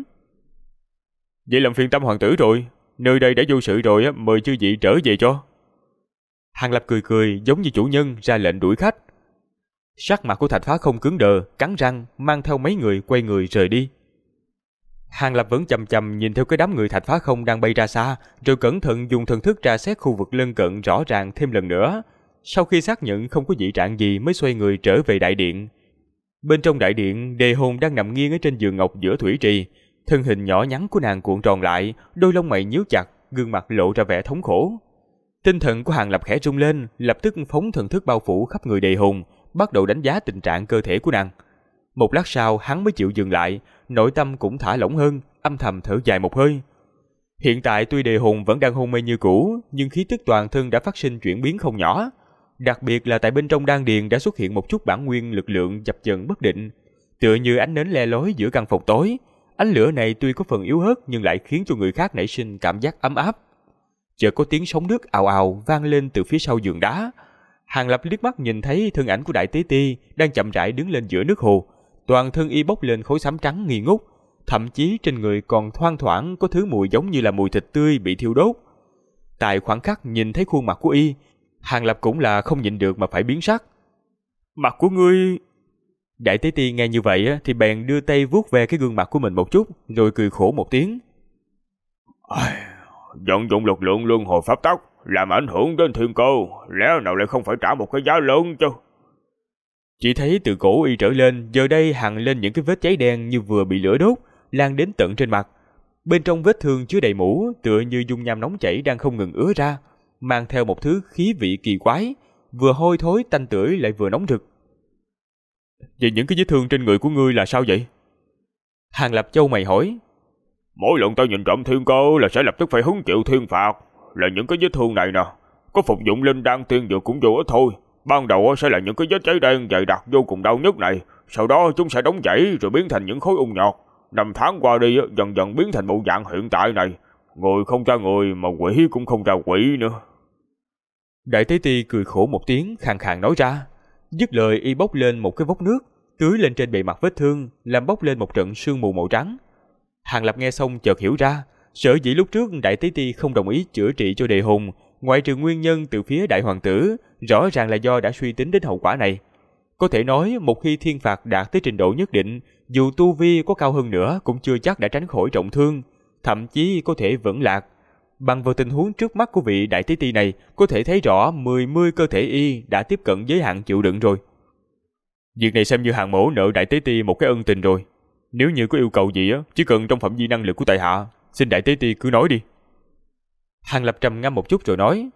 Vậy làm phiền Tam hoàng tử rồi, nơi đây đã vô sự rồi mời chư vị trở về cho. Hàng Lập cười cười giống như chủ nhân ra lệnh đuổi khách. Sắc mặt của Thạch Phá Không cứng đờ, cắn răng mang theo mấy người quay người rời đi. Hàng Lập vẫn chằm chằm nhìn theo cái đám người Thạch Phá Không đang bay ra xa, rồi cẩn thận dùng thần thức tra xét khu vực lân cận rõ ràng thêm lần nữa. Sau khi xác nhận không có dị trạng gì mới xoay người trở về đại điện. Bên trong đại điện, Đề Hồn đang nằm nghiêng ở trên giường ngọc giữa thủy trì. Thân hình nhỏ nhắn của nàng cuộn tròn lại, đôi lông mày nhíu chặt, gương mặt lộ ra vẻ thống khổ. Tinh thần của Hàng Lập khẽ rung lên, lập tức phóng thần thức bao phủ khắp người Đề Hồn, bắt đầu đánh giá tình trạng cơ thể của nàng. Một lát sau hắn mới chịu dừng lại, nội tâm cũng thả lỏng hơn, âm thầm thở dài một hơi. Hiện tại tuy Đề Hồn vẫn đang hôn mê như cũ, nhưng khí tức toàn thân đã phát sinh chuyển biến không nhỏ. Đặc biệt là tại bên trong đan điền đã xuất hiện một chút bản nguyên lực lượng dập dần bất định, tựa như ánh nến le lói giữa căn phòng tối. Ánh lửa này tuy có phần yếu ớt nhưng lại khiến cho người khác nảy sinh cảm giác ấm áp. Chợt có tiếng sóng nước ào ào vang lên từ phía sau giường đá. Hàng Lập liếc mắt nhìn thấy thân ảnh của Đại Tế Ti đang chậm rãi đứng lên giữa nước hồ, toàn thân y bốc lên khối xám trắng nghi ngút, thậm chí trên người còn thoang thoảng có thứ mùi giống như là mùi thịt tươi bị thiêu đốt. Tại khoảng khắc nhìn thấy khuôn mặt của y, Hàng Lập cũng là không nhịn được mà phải biến sắc. Mặt của ngươi... Đại Tế Ti nghe như vậy thì bèn đưa tay vuốt ve cái gương mặt của mình một chút, rồi cười khổ một tiếng. Vận dụng lực lượng luân hồi pháp tắc làm ảnh hưởng đến thiên cơ, lẽ nào lại không phải trả một cái giá lớn chứ? Chỉ thấy từ cổ y trở lên, giờ đây hằn lên những cái vết cháy đen như vừa bị lửa đốt, lan đến tận trên mặt. Bên trong vết thương chứa đầy mủ, tựa như dung nham nóng chảy đang không ngừng ứa ra, mang theo một thứ khí vị kỳ quái, vừa hôi thối tanh tưởi lại vừa nóng rực, Vậy những cái vết thương trên người của ngươi là sao vậy? Hàng Lập chau mày hỏi. Mỗi lần ta nhìn trộm thiên cơ là sẽ lập tức phải hứng chịu thiên phạt. Là những cái vết thương này nè, có phục dụng linh đan tiên dược cũng vô ích thôi. Ban đầu sẽ là những cái vết cháy đen dày đặc vô cùng đau nhức này, sau đó chúng sẽ đóng chảy rồi biến thành những khối ung nhọt. 5 tháng qua đi dần dần biến thành bộ dạng hiện tại này. Người không ra người mà quỷ cũng không ra quỷ nữa. Đại Tế Ti cười khổ một tiếng, khàn khàn nói ra. Dứt lời y bốc lên một cái vốc nước, tưới lên trên bề mặt vết thương, làm bốc lên một trận sương mù màu trắng. Hàng Lập nghe xong chợt hiểu ra, sở dĩ lúc trước Đại Tế Ti không đồng ý chữa trị cho Đề Hùng, ngoại trừ nguyên nhân từ phía đại hoàng tử, rõ ràng là do đã suy tính đến hậu quả này. Có thể nói, một khi thiên phạt đạt tới trình độ nhất định, dù tu vi có cao hơn nữa cũng chưa chắc đã tránh khỏi trọng thương, thậm chí có thể vẫn lạc. Bằng vào tình huống trước mắt của vị Đại Tế Ti này, có thể thấy rõ 10 cơ thể y đã tiếp cận giới hạn chịu đựng rồi. Việc này xem như Hàng mỗ nợ Đại Tế Ti một cái ân tình rồi. Nếu như có yêu cầu gì chỉ cần trong phạm vi năng lực của tại hạ, xin Đại Tế Ti cứ nói đi. Hàng Lập trầm ngâm một chút rồi nói.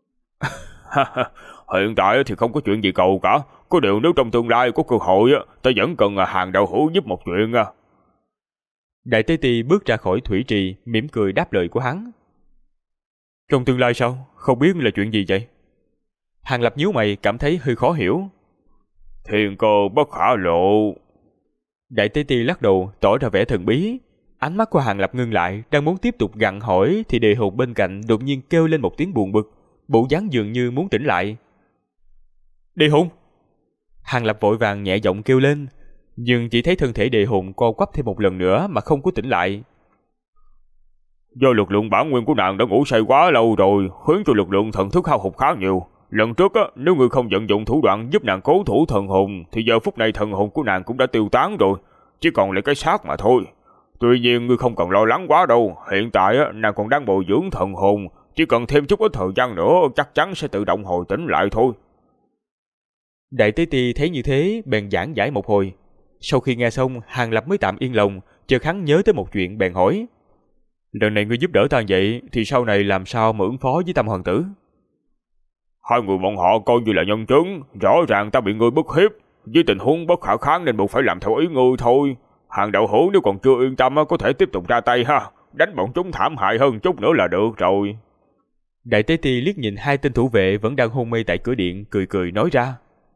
Hiện tại thì không có chuyện gì cầu cả. Có điều nếu trong tương lai có cơ hội ta vẫn cần Hàng đạo hữu giúp một chuyện. Đại Tế Ti bước ra khỏi thủy trì, mỉm cười đáp lời của hắn. Trong tương lai sao? Không biết là chuyện gì vậy? Hàng Lập nhíu mày cảm thấy hơi khó hiểu. Thiên cơ bất khả lộ. Đại Tế Ti lắc đầu tỏ ra vẻ thần bí. Ánh mắt của Hàng Lập ngưng lại, đang muốn tiếp tục gặng hỏi thì Đề Hùng bên cạnh đột nhiên kêu lên một tiếng buồn bực, bộ dáng dường như muốn tỉnh lại. Đề Hùng! Hàng Lập vội vàng nhẹ giọng kêu lên, nhưng chỉ thấy thân thể Đề Hùng co quắp thêm một lần nữa mà không có tỉnh lại. Do lực lượng bản nguyên của nàng đã ngủ say quá lâu rồi, khiến cho lực lượng thần thức hao hụt khá nhiều. Lần trước nếu ngươi không vận dụng thủ đoạn giúp nàng cố thủ thần hồn thì giờ phút này thần hồn của nàng cũng đã tiêu tán rồi, chỉ còn lại cái xác mà thôi. Tuy nhiên ngươi không cần lo lắng quá đâu, hiện tại nàng còn đang bồi dưỡng thần hồn, chỉ cần thêm chút ít thời gian nữa chắc chắn sẽ tự động hồi tỉnh lại thôi. Đại Tế Ti thấy như thế bèn giảng giải một hồi. Sau khi nghe xong, Hàng Lập mới tạm yên lòng, chợt hắn nhớ tới một chuyện bèn hỏi. Lần này ngươi giúp đỡ ta vậy thì sau này làm sao mà ứng phó với Tam hoàng tử? Hai người bọn họ coi như là nhân chứng, rõ ràng ta bị ngươi bức hiếp, với tình huống bất khả kháng nên buộc phải làm theo ý ngươi thôi. Hàng đạo hữu nếu còn chưa yên tâm có thể tiếp tục ra tay ha, đánh bọn chúng thảm hại hơn chút nữa là được rồi. Đại Tế Ti liếc nhìn hai tên thủ vệ vẫn đang hôn mê tại cửa điện, cười cười nói ra.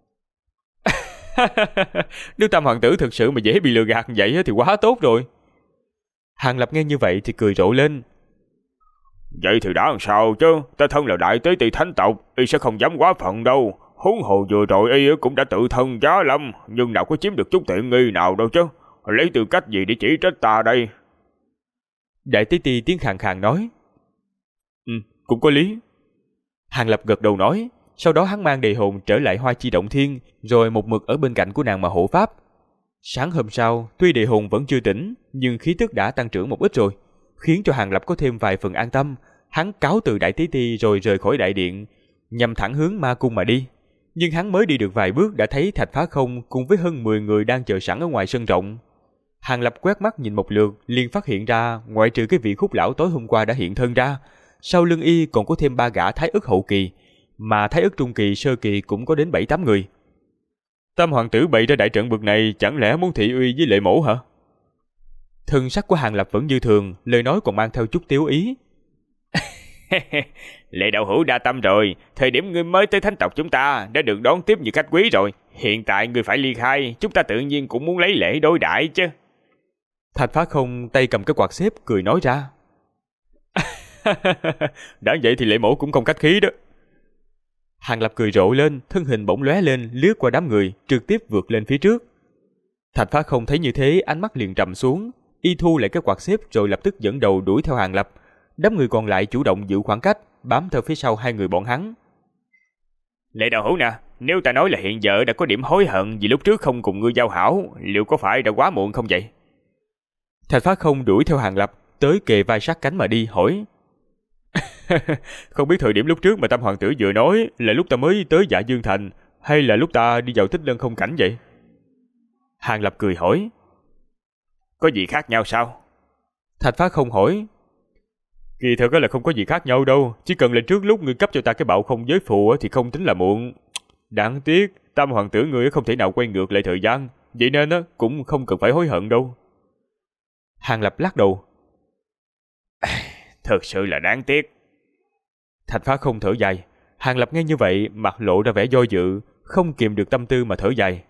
Nếu Tam hoàng tử thực sự mà dễ bị lừa gạt vậy thì quá tốt rồi. Hàng Lập nghe như vậy thì cười rộ lên. Vậy thì đã làm sao chứ, ta thân là Đại Tế Ti thánh tộc, y sẽ không dám quá phận đâu. Huống hồ vừa rồi y cũng đã tự thân giá lâm, nhưng nào có chiếm được chút tiện nghi nào đâu chứ. Lấy tư cách gì để chỉ trích ta đây? Đại Tế Ti tiếng khàn khàn nói. Cũng có lý. Hàng Lập gật đầu nói. Sau đó hắn mang Đề Hồn trở lại Hoa Chi Động Thiên, rồi một mực ở bên cạnh của nàng mà hộ pháp. Sáng hôm sau, tuy Đề Hồn vẫn chưa tỉnh, nhưng khí tức đã tăng trưởng một ít rồi, khiến cho Hàng Lập có thêm vài phần an tâm. Hắn cáo từ Đại Tế Ti rồi rời khỏi đại điện, nhằm thẳng hướng ma cung mà đi. Nhưng hắn mới đi được vài bước đã thấy Thạch Phá Không cùng với hơn 10 người đang chờ sẵn ở ngoài sân rộng. Hàng Lập quét mắt nhìn một lượt, liền phát hiện ra ngoại trừ cái vị Khúc lão tối hôm qua đã hiện thân ra, sau lưng y còn có thêm 3 gã Thái Ức hậu kỳ, mà Thái Ức trung kỳ sơ kỳ cũng có đến 7-8 người. Tam hoàng tử bày ra đại trận bực này chẳng lẽ muốn thị uy với Lệ Mẫu hả? Thân sắc của Hàng Lập vẫn như thường, lời nói còn mang theo chút tiếu ý. Lệ đạo hữu đa tâm rồi, thời điểm ngươi mới tới thánh tộc chúng ta đã được đón tiếp như khách quý rồi. Hiện tại ngươi phải ly khai, chúng ta tự nhiên cũng muốn lấy lễ đối đãi chứ. Thạch Phá Không tay cầm cái quạt xếp cười nói ra. Đã vậy thì Lệ Mẫu cũng không khách khí đó. Hàng Lập cười rộ lên, thân hình bỗng lóe lên, lướt qua đám người, trực tiếp vượt lên phía trước. Thạch Phá Không thấy như thế, ánh mắt liền trầm xuống, y thu lại cái quạt xếp rồi lập tức dẫn đầu đuổi theo Hàng Lập. Đám người còn lại chủ động giữ khoảng cách, bám theo phía sau hai người bọn hắn. Lệ đạo hữu nè, nếu ta nói là hiện giờ đã có điểm hối hận vì lúc trước không cùng ngươi giao hảo, liệu có phải đã quá muộn không vậy? Thạch Phá Không đuổi theo Hàng Lập, tới kề vai sát cánh mà đi, hỏi. Không biết thời điểm lúc trước mà Tam hoàng tử vừa nói là lúc ta mới tới Dạ Dương Thành, hay là lúc ta đi vào Tích Lân Không Cảnh vậy? Hàng Lập cười hỏi. Có gì khác nhau sao? Thạch Phá Không hỏi. Kỳ thật là không có gì khác nhau đâu, chỉ cần là trước lúc ngươi cấp cho ta cái bạo không giới phù thì không tính là muộn. Đáng tiếc, Tam hoàng tử ngươi không thể nào quay ngược lại thời gian, vậy nên cũng không cần phải hối hận đâu. Hàng Lập lắc đầu. Thật sự là đáng tiếc. Thạch Phá Không thở dài. Hàng Lập nghe như vậy, mặt lộ ra vẻ do dự, không kìm được tâm tư mà thở dài.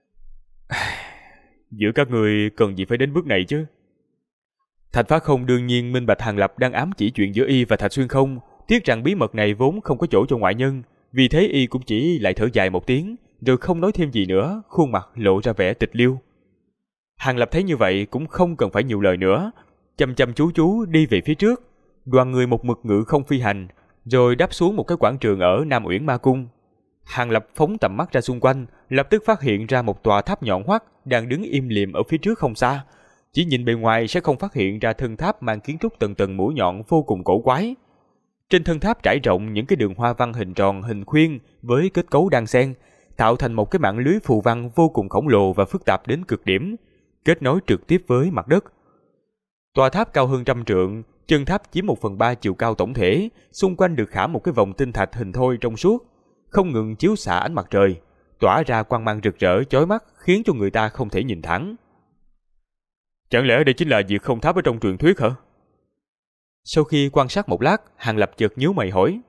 Giữa các người cần gì phải đến bước này chứ? Thạch Phá Không đương nhiên minh bạch Hàng Lập đang ám chỉ chuyện giữa y và Thạch Xuyên Không, tiếc rằng bí mật này vốn không có chỗ cho ngoại nhân, vì thế y cũng chỉ lại thở dài một tiếng, rồi không nói thêm gì nữa, khuôn mặt lộ ra vẻ tịch liêu. Hàng Lập thấy như vậy cũng không cần phải nhiều lời nữa, chăm chăm chú chú đi về phía trước. Đoàn người một mực ngự không phi hành, rồi đáp xuống một cái quảng trường ở Nam Uyển Ma Cung. Hàng Lập phóng tầm mắt ra xung quanh, lập tức phát hiện ra một tòa tháp nhọn hoắt đang đứng im lìm ở phía trước không xa. Chỉ nhìn bề ngoài sẽ không phát hiện ra thân tháp mang kiến trúc tầng tầng mũi nhọn vô cùng cổ quái. Trên thân tháp trải rộng những cái đường hoa văn hình tròn hình khuyên với kết cấu đan xen, tạo thành một cái mạng lưới phù văn vô cùng khổng lồ và phức tạp đến cực điểm, kết nối trực tiếp với mặt đất. Tòa tháp cao hơn 100 trượng, chân tháp chiếm 1/3 chiều cao tổng thể, xung quanh được khảm một cái vòng tinh thạch hình thoi trong suốt, không ngừng chiếu xạ ánh mặt trời, tỏa ra quang mang rực rỡ chói mắt, khiến cho người ta không thể nhìn thẳng. Chẳng lẽ đây chính là Diệt Không Tháp ở trong truyền thuyết hả? Sau khi quan sát một lát, Hàng Lập chợt nhíu mày hỏi.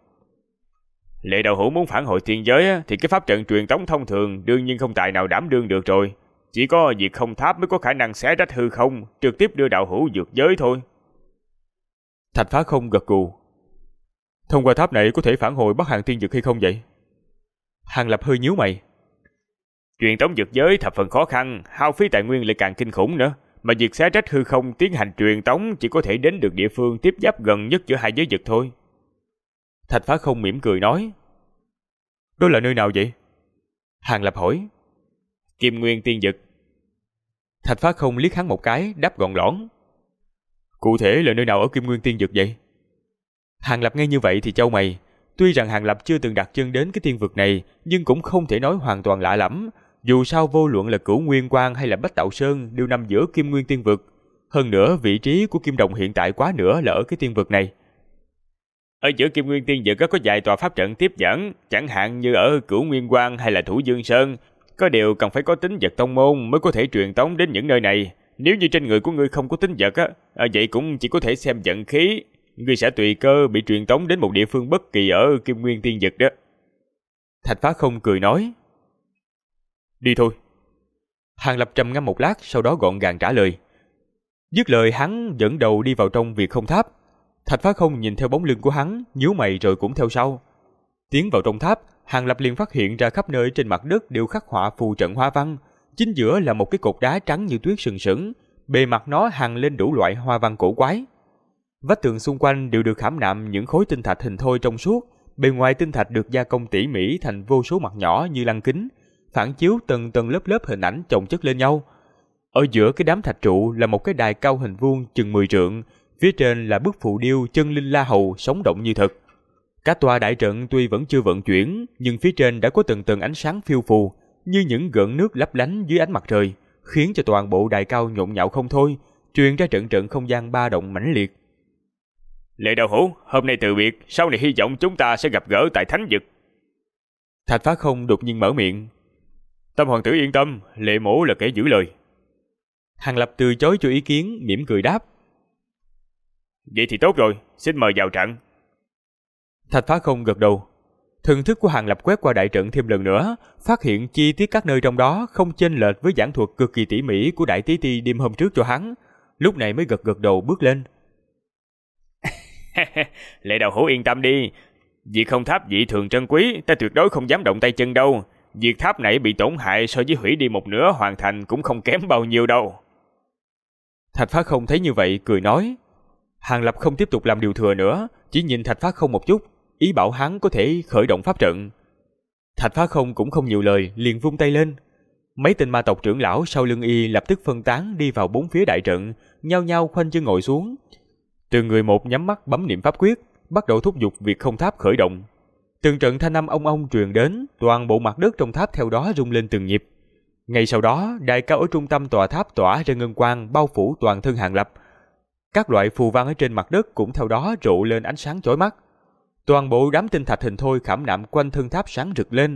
Lệ đạo hữu muốn phản hồi tiên giới thì cái pháp trận truyền tống thông thường đương nhiên không tài nào đảm đương được rồi. Chỉ có Diệt Không Tháp mới có khả năng xé rách hư không, trực tiếp đưa đạo hữu vượt giới thôi. Thạch Phá Không gật gù. Thông qua tháp này có thể phản hồi Bắc Hàng tiên dực hay không vậy? Hàng Lập hơi nhíu mày. Truyền tống vượt giới thập phần khó khăn, hao phí tài nguyên lại càng kinh khủng nữa. Mà việc xé rách hư không tiến hành truyền tống chỉ có thể đến được địa phương tiếp giáp gần nhất giữa hai giới vực thôi. Thạch Phá Không mỉm cười nói. Đó là nơi nào vậy? Hàng Lập hỏi. Kim Nguyên tiên dực. Thạch Phá Không liếc hắn một cái, đáp gọn lõn. Cụ thể là nơi nào ở Kim Nguyên tiên dực vậy? Hàng Lập nghe như vậy thì chau mày. Tuy rằng Hàng Lập chưa từng đặt chân đến cái tiên vực này, nhưng cũng không thể nói hoàn toàn lạ lẫm. Dù sao vô luận là Cửu Nguyên Quan hay là Bách Đạo Sơn đều nằm giữa Kim Nguyên tiên vực. Hơn nữa vị trí của Kim Đồng hiện tại quá nữa là ở cái tiên vực này. Ở giữa Kim Nguyên tiên vực có vài tòa pháp trận tiếp dẫn, chẳng hạn như ở Cửu Nguyên Quan hay là Thủ Dương Sơn. Có điều cần phải có tín vật tông môn mới có thể truyền tống đến những nơi này. Nếu như trên người của ngươi không có tín vật vậy cũng chỉ có thể xem vận khí. Ngươi sẽ tùy cơ bị truyền tống đến một địa phương bất kỳ ở Kim Nguyên tiên vực đó. Thạch Phá Không cười nói. Đi thôi. Hàng Lập trầm ngâm một lát, sau đó gọn gàng trả lời. Dứt lời hắn dẫn đầu đi vào trong Việt Không Tháp. Thạch Phá Không nhìn theo bóng lưng của hắn, nhíu mày rồi cũng theo sau. Tiến vào trong tháp, Hàng Lập liền phát hiện ra khắp nơi trên mặt đất đều khắc họa phù trận hoa văn. Chính giữa là một cái cột đá trắng như tuyết sừng sững, bề mặt nó hằn lên đủ loại hoa văn cổ quái. Vách tường xung quanh đều được khảm nạm những khối tinh thạch hình thoi trong suốt, bề ngoài tinh thạch được gia công tỉ mỉ thành vô số mặt nhỏ như lăng kính, phản chiếu tầng tầng lớp lớp hình ảnh chồng chất lên nhau. Ở giữa cái đám thạch trụ là một cái đài cao hình vuông chừng 10 trượng, phía trên là bức phù điêu chân linh la hầu sống động như thật. Cả tòa đại trận tuy vẫn chưa vận chuyển, nhưng phía trên đã có từng tầng ánh sáng phiêu phù, như những gợn nước lấp lánh dưới ánh mặt trời, khiến cho toàn bộ đài cao nhộn nhạo không thôi, truyền ra trận trận không gian ba động mãnh liệt. Lệ đạo hữu, hôm nay từ biệt, sau này hy vọng chúng ta sẽ gặp gỡ tại Thánh vực. Thạch Phá Không đột nhiên mở miệng. Tam hoàng tử yên tâm, Lệ mỗ là kẻ giữ lời. Hàng Lập từ chối cho ý kiến, mỉm cười đáp. Vậy thì tốt rồi, xin mời vào trận. Thạch Phá Không gật đầu. Thần thức của Hàng Lập quét qua đại trận thêm lần nữa, phát hiện chi tiết các nơi trong đó không chênh lệch với giảng thuật cực kỳ tỉ mỉ của đại tí ti đêm hôm trước cho hắn. Lúc này mới gật đầu bước lên. Lệ đạo hữu yên tâm đi, Diệt Không Tháp dị thường trân quý, ta tuyệt đối không dám động tay chân đâu. Diệt tháp này bị tổn hại so với hủy đi một nửa hoàn thành cũng không kém bao nhiêu đâu. Thạch Phá Không thấy như vậy cười nói. Hàng Lập không tiếp tục làm điều thừa nữa, chỉ nhìn Thạch Phá Không một chút, ý bảo hắn có thể khởi động pháp trận. Thạch Phá Không cũng không nhiều lời, liền vung tay lên. Mấy tên ma tộc trưởng lão sau lưng y lập tức phân tán đi vào bốn phía đại trận, nhao nhao khoanh chân ngồi xuống. Từng người một nhắm mắt bấm niệm pháp quyết, bắt đầu thúc giục Việt Không Tháp khởi động. Từng trận thanh âm ong ong truyền đến, toàn bộ mặt đất trong tháp theo đó rung lên từng nhịp. Ngay sau đó, đài cao ở trung tâm tòa tháp tỏa ra ngân quang bao phủ toàn thân Hàng Lập. Các loại phù văn ở trên mặt đất cũng theo đó rộ lên ánh sáng chói mắt. Toàn bộ đám tinh thạch hình thoi khảm nạm quanh thân tháp sáng rực lên,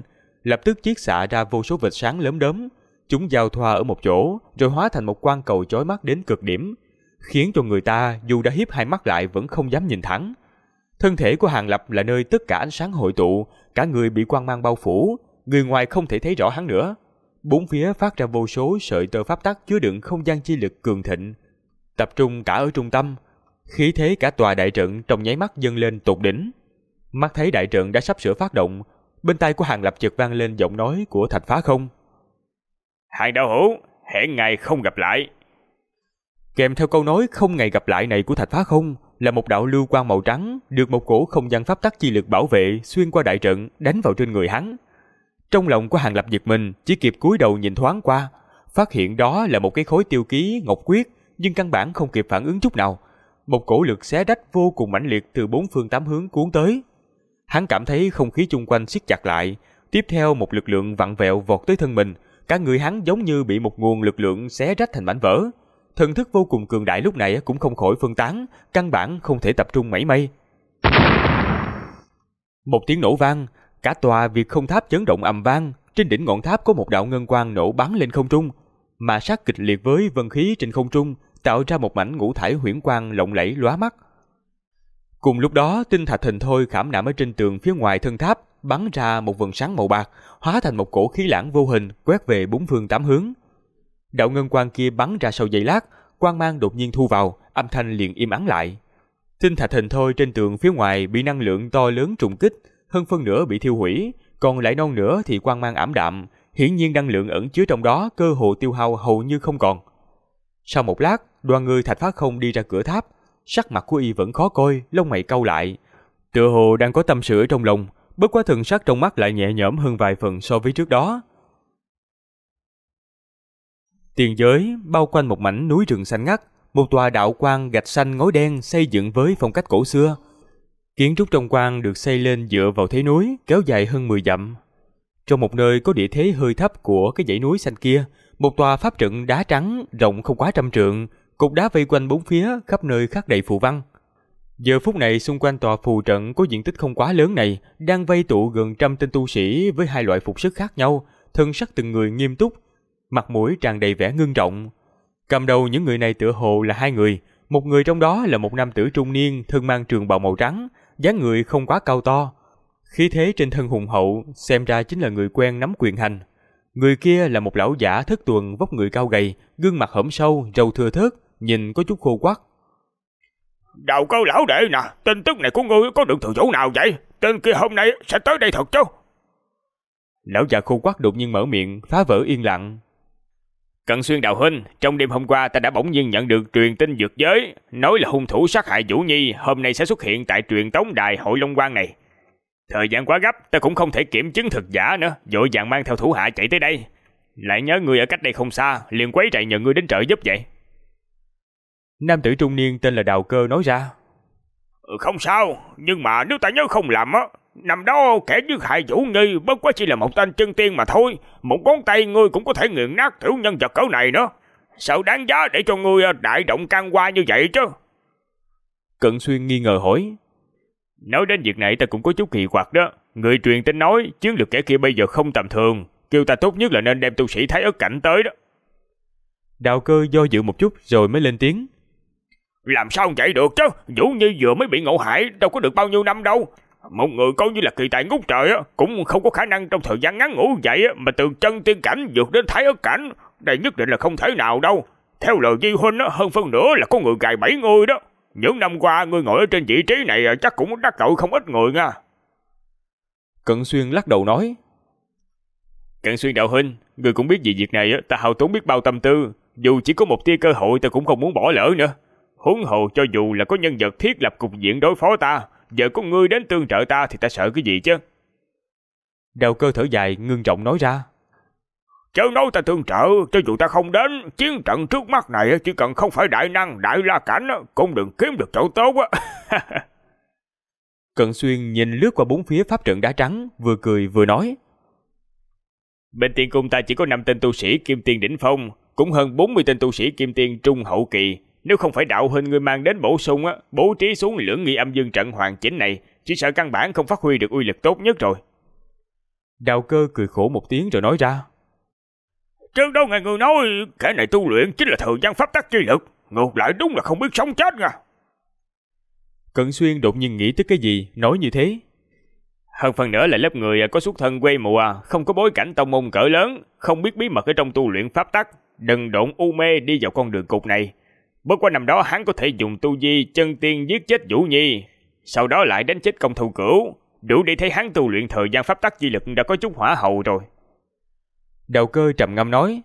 lập tức chiết xạ ra vô số vệt sáng lốm đốm. Chúng giao thoa ở một chỗ, rồi hóa thành một quang cầu chói mắt đến cực điểm, khiến cho người ta dù đã híp hai mắt lại vẫn không dám nhìn thẳng. Thân thể của Hàng Lập là nơi tất cả ánh sáng hội tụ, cả người bị quang mang bao phủ, người ngoài không thể thấy rõ hắn nữa. Bốn phía phát ra vô số sợi tơ pháp tắc chứa đựng không gian chi lực cường thịnh, tập trung cả ở trung tâm. Khí thế cả tòa đại trận trong nháy mắt dâng lên tột đỉnh. Mắt thấy đại trận đã sắp sửa phát động, bên tai của Hàng Lập chợt vang lên giọng nói của Thạch Phá Không. Hàng đạo hữu, hẹn ngày không gặp lại. Kèm theo câu nói không ngày gặp lại này của Thạch Phá Không là một đạo lưu quang màu trắng được một cổ không gian pháp tắc chi lực bảo vệ xuyên qua đại trận đánh vào trên người hắn. Trong lòng của Hàng Lập giật mình, chỉ kịp cúi đầu nhìn thoáng qua, phát hiện đó là một cái khối tiêu ký ngọc quyết, nhưng căn bản không kịp phản ứng chút nào. Một cổ lực xé rách vô cùng mãnh liệt từ bốn phương tám hướng cuốn tới. Hắn cảm thấy không khí chung quanh siết chặt lại, tiếp theo một lực lượng vặn vẹo vọt tới thân mình, cả người hắn giống như bị một nguồn lực lượng xé rách thành mảnh vỡ. Thần thức vô cùng cường đại lúc này cũng không khỏi phân tán, căn bản không thể tập trung mảy may. Một tiếng nổ vang, cả tòa Việt Không Tháp chấn động ầm vang. Trên đỉnh ngọn tháp có một đạo ngân quang nổ bắn lên không trung, mà sát kịch liệt với vân khí trên không trung, tạo ra một mảnh ngũ thải huyễn quang lộng lẫy lóa mắt. Cùng lúc đó, tinh thạch hình thoi khảm nạm ở trên tường phía ngoài thân tháp bắn ra một vầng sáng màu bạc, hóa thành một cổ khí lãng vô hình quét về bốn phương tám hướng. Đạo ngân quang kia bắn ra sau giây lát, quang mang đột nhiên thu vào, âm thanh liền im ắng lại. Tinh thạch hình thoi trên tường phía ngoài bị năng lượng to lớn trùng kích, hơn phân nửa bị thiêu hủy, còn lại non nửa thì quang mang ảm đạm, hiển nhiên năng lượng ẩn chứa trong đó cơ hồ tiêu hao hầu như không còn. Sau một lát, đoàn người Thạch Phá Không đi ra cửa tháp, sắc mặt của y vẫn khó coi, lông mày cau lại, tựa hồ đang có tâm sự ở trong lòng, bất quá thần sắc trong mắt lại nhẹ nhõm hơn vài phần so với trước đó. Tiền giới bao quanh một mảnh núi rừng xanh ngắt, một tòa đạo quan gạch xanh ngói đen xây dựng với phong cách cổ xưa. Kiến trúc trong quan được xây lên dựa vào thế núi, kéo dài hơn 10 dặm. Trong một nơi có địa thế hơi thấp của cái dãy núi xanh kia, một tòa pháp trận đá trắng rộng không quá 100 trượng, cột đá vây quanh bốn phía, khắp nơi khắc đầy phù văn. Giờ phút này xung quanh tòa phù trận có diện tích không quá lớn này đang vây tụ gần 100 tên tu sĩ với hai loại phục sức khác nhau, thân sắc từng người nghiêm túc, mặt mũi tràn đầy vẻ ngưng trọng. Cầm đầu những người này tựa hồ là hai người, một người trong đó là một nam tử trung niên thân mang trường bào màu trắng, dáng người không quá cao to, khí thế trên thân hùng hậu, xem ra chính là người quen nắm quyền hành. Người kia là một lão giả thất tuần, vóc người cao gầy, gương mặt hõm sâu, râu thưa thớt, nhìn có chút khô quắt. Đầu câu lão đệ nè, tin tức này của ngươi có được từ chỗ nào vậy? Tên kia hôm nay sẽ tới đây thật chứ? Lão già khô quắt đột nhiên mở miệng, phá vỡ yên lặng. Cận Xuyên đạo huynh, trong đêm hôm qua ta đã bỗng nhiên nhận được truyền tin dược giới, nói là hung thủ sát hại Vũ Nhi hôm nay sẽ xuất hiện tại truyền tống đài Hội Long Quan này. Thời gian quá gấp, ta cũng không thể kiểm chứng thực giả nữa, vội vàng mang theo thủ hạ chạy tới đây. Lại nhớ ngươi ở cách đây không xa, liền quấy rầy nhờ ngươi đến trợ giúp vậy. Nam tử trung niên tên là Đào Cơ nói ra. Không sao, nhưng mà nếu ta nhớ không lầm á, năm đó kẻ giết hại Vũ Nhi bất quá chỉ là một tên chân tiên mà thôi, một ngón tay ngươi cũng có thể nghiền nát tiểu nhân vật cỡ này nữa. Sao đáng giá để cho ngươi đại động can qua như vậy chứ? Cận Xuyên nghi ngờ hỏi. Nói đến việc này ta cũng có chút kỳ quặc đó. Người truyền tin nói chiến lược kẻ kia bây giờ không tầm thường, kêu ta tốt nhất là nên đem tu sĩ Thái Ất Cảnh tới đó. Đào Cơ do dự một chút rồi mới lên tiếng. Làm sao vậy được chứ? Vũ Nhi vừa mới bị ngộ hại, đâu có được bao nhiêu năm đâu. Một người coi như là kỳ tài ngút trời á, cũng không có khả năng trong thời gian ngắn ngủi vậy á, mà từ chân tiên cảnh vượt đến Thái Ất Cảnh, đây nhất định là không thể nào đâu. Theo lời Di huynh á, hơn phân nửa là có người gài bẫy ngươi đó. Những năm qua ngươi ngồi ở trên vị trí này chắc cũng đắc tội không ít người nha. Cận Xuyên lắc đầu nói. Cận Xuyên đạo huynh, ngươi cũng biết về việc này á, ta hao tốn biết bao tâm tư, dù chỉ có một tia cơ hội ta cũng không muốn bỏ lỡ nữa. Huống hồ cho dù là có nhân vật thiết lập cục diện đối phó ta, giờ có ngươi đến tương trợ ta thì ta sợ cái gì chứ? Đào Cơ thở dài ngưng trọng nói ra. Chớ nói ta tương trợ, cho dù ta không đến, chiến trận trước mắt này chỉ cần không phải đại năng, đại la cảnh cũng đừng kiếm được chỗ tốt á. Cận Xuyên nhìn lướt qua bốn phía pháp trận đá trắng, vừa cười vừa nói. Bên tiên cung ta chỉ có 5 tên tu sĩ kim tiên đỉnh phong, cũng hơn 40 tên tu sĩ kim tiên trung hậu kỳ. Nếu không phải đạo huynh ngươi mang đến bổ sung bố trí xuống lưỡng nghi âm dương trận hoàn chỉnh này, chỉ sợ căn bản không phát huy được uy lực tốt nhất rồi. Đào Cơ cười khổ một tiếng rồi nói ra. Trước đó nghe người nói kẻ này tu luyện chính là thời gian pháp tắc chi lực, ngược lại đúng là không biết sống chết nha. Cận Xuyên đột nhiên nghĩ tới cái gì, nói như thế. Hơn phần nữa là lớp người có xuất thân quê mùa, không có bối cảnh tông môn cỡ lớn, không biết bí mật ở trong tu luyện pháp tắc, đần độn u mê đi vào con đường cục này. Bất quá năm đó hắn có thể dùng tu vi chân tiên giết chết Vũ Nhi, sau đó lại đánh chết Công Thâu Cửu, đủ để thấy hắn tu luyện thời gian pháp tắc chi lực đã có chút hỏa hậu rồi. Đào Cơ trầm ngâm nói.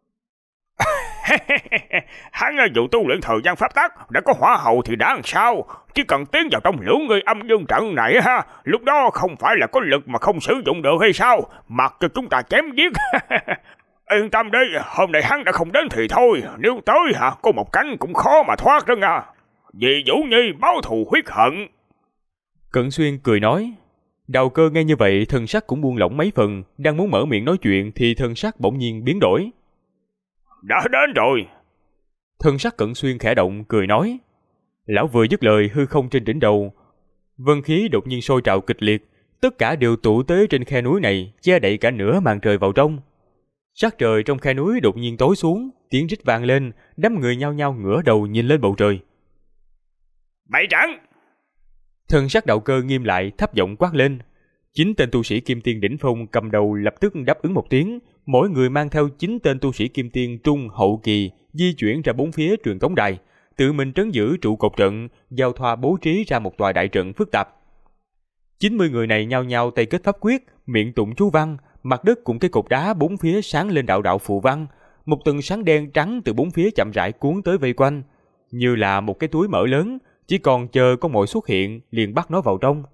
Hắn dù tu luyện thời gian pháp tắc đã có hỏa hậu thì đã làm sao? Chỉ cần tiến vào trong lũ người âm dương trận này ha, lúc đó không phải là có lực mà không sử dụng được hay sao? Mặc cho chúng ta chém giết. Yên tâm đi, hôm nay hắn đã không đến thì thôi, nếu tới có một cánh cũng khó mà thoát đó nha. Vì Vũ Nhi báo thù huyết hận. Cận Xuyên cười nói. Đào Cơ nghe như vậy thần sắc cũng buông lỏng mấy phần, đang muốn mở miệng nói chuyện thì thần sắc bỗng nhiên biến đổi. Đã đến rồi. Thần sắc Cận Xuyên khẽ động, cười nói. Lão vừa dứt lời, hư không trên đỉnh đầu vân khí đột nhiên sôi trào kịch liệt, tất cả đều tụ tới trên khe núi này, che đậy cả nửa màn trời vào trong. Sắc trời trong khe núi đột nhiên tối xuống, tiếng rít vang lên, đám người nhao nhao ngửa đầu nhìn lên bầu trời. Bảy trắng. Thần sắc Đào Cơ nghiêm lại, thấp giọng quát lên. 9 tên tu sĩ kim tiên đỉnh phong cầm đầu lập tức đáp ứng một tiếng, mỗi người mang theo 9 tên tu sĩ kim tiên trung hậu kỳ di chuyển ra bốn phía truyền tống đài, tự mình trấn giữ trụ cột trận, giao thoa bố trí ra một tòa đại trận phức tạp. 90 người này nhao nhao tay kết pháp quyết, miệng tụng chú văn, mặt đất cùng cái cột đá bốn phía sáng lên đạo đạo phù văn, một tầng sáng đen trắng từ bốn phía chậm rãi cuốn tới vây quanh, như là một cái túi mở lớn, chỉ còn chờ con mồi xuất hiện liền bắt nó vào trong.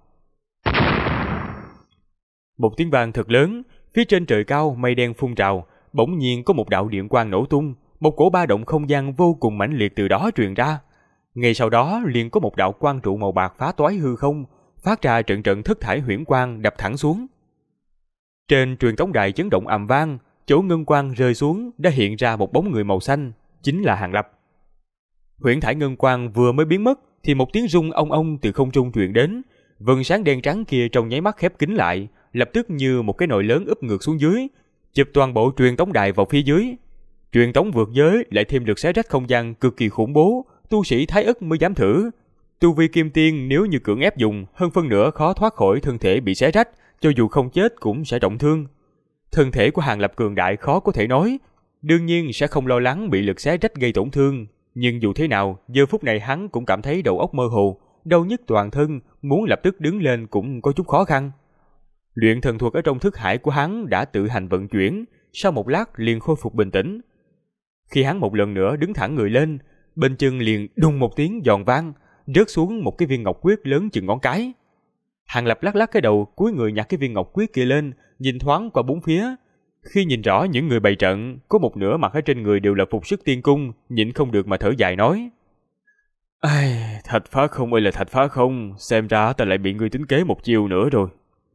Một tiếng vang thật lớn, phía trên trời cao mây đen phun trào, bỗng nhiên có một đạo điện quang nổ tung, một cỗ ba động không gian vô cùng mãnh liệt từ đó truyền ra. Ngay sau đó liền có một đạo quang trụ màu bạc phá toái hư không, phát ra trận trận thất thải huyễn quang đập thẳng xuống. Trên truyền tống đài chấn động ầm vang, chỗ ngân quang rơi xuống đã hiện ra một bóng người màu xanh, chính là Hàng Lập. Huyễn thải ngân quang vừa mới biến mất thì một tiếng rung ong ong từ không trung truyền đến, vầng sáng đen trắng kia trong nháy mắt khép kín lại, lập tức như một cái nồi lớn úp ngược xuống dưới, chụp toàn bộ truyền tống đài vào phía dưới. Truyền tống vượt giới lại thêm lực xé rách không gian cực kỳ khủng bố, tu sĩ Thái Ức mới dám thử. Tu vi kim tiên nếu như cưỡng ép dùng, hơn phân nửa khó thoát khỏi thân thể bị xé rách, cho dù không chết cũng sẽ trọng thương. Thân thể của Hàng Lập cường đại khó có thể nói, đương nhiên sẽ không lo lắng bị lực xé rách gây tổn thương, nhưng dù thế nào, giờ phút này hắn cũng cảm thấy đầu óc mơ hồ, đau nhức toàn thân, muốn lập tức đứng lên cũng có chút khó khăn. Luyện thần thuật ở trong thức hải của hắn đã tự hành vận chuyển, sau một lát liền khôi phục bình tĩnh. Khi hắn một lần nữa đứng thẳng người lên, bên chân liền đùng một tiếng giòn vang, rớt xuống một cái viên ngọc quyết lớn chừng ngón cái. Hàng Lập lắc lắc cái đầu, cúi người nhặt cái viên ngọc quyết kia lên, nhìn thoáng qua bốn phía. Khi nhìn rõ những người bày trận, có một nửa mặt ở trên người đều là phục sức tiên cung, nhịn không được mà thở dài nói: "Ai, thạch phá không ơi là thạch phá không, xem ra ta lại bị ngươi tính kế một chiêu nữa rồi."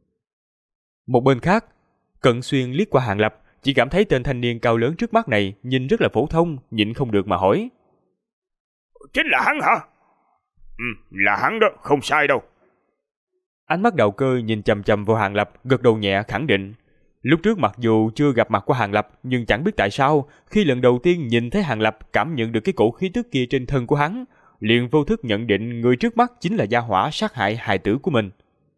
Một bên khác, Cận Xuyên liếc qua Hàng Lập, chỉ cảm thấy tên thanh niên cao lớn trước mắt này nhìn rất là phổ thông, nhịn không được mà hỏi: "Chính là hắn hả?" Là hắn đó, không sai đâu." Ánh mắt Đào Cơ nhìn chằm chằm vào Hàng Lập, gật đầu nhẹ khẳng định. Lúc trước mặc dù chưa gặp mặt của Hàng Lập, nhưng chẳng biết tại sao, khi lần đầu tiên nhìn thấy Hàng Lập cảm nhận được cái cổ khí tức kia trên thân của hắn, liền vô thức nhận định người trước mắt chính là gia hỏa sát hại hài tử của mình.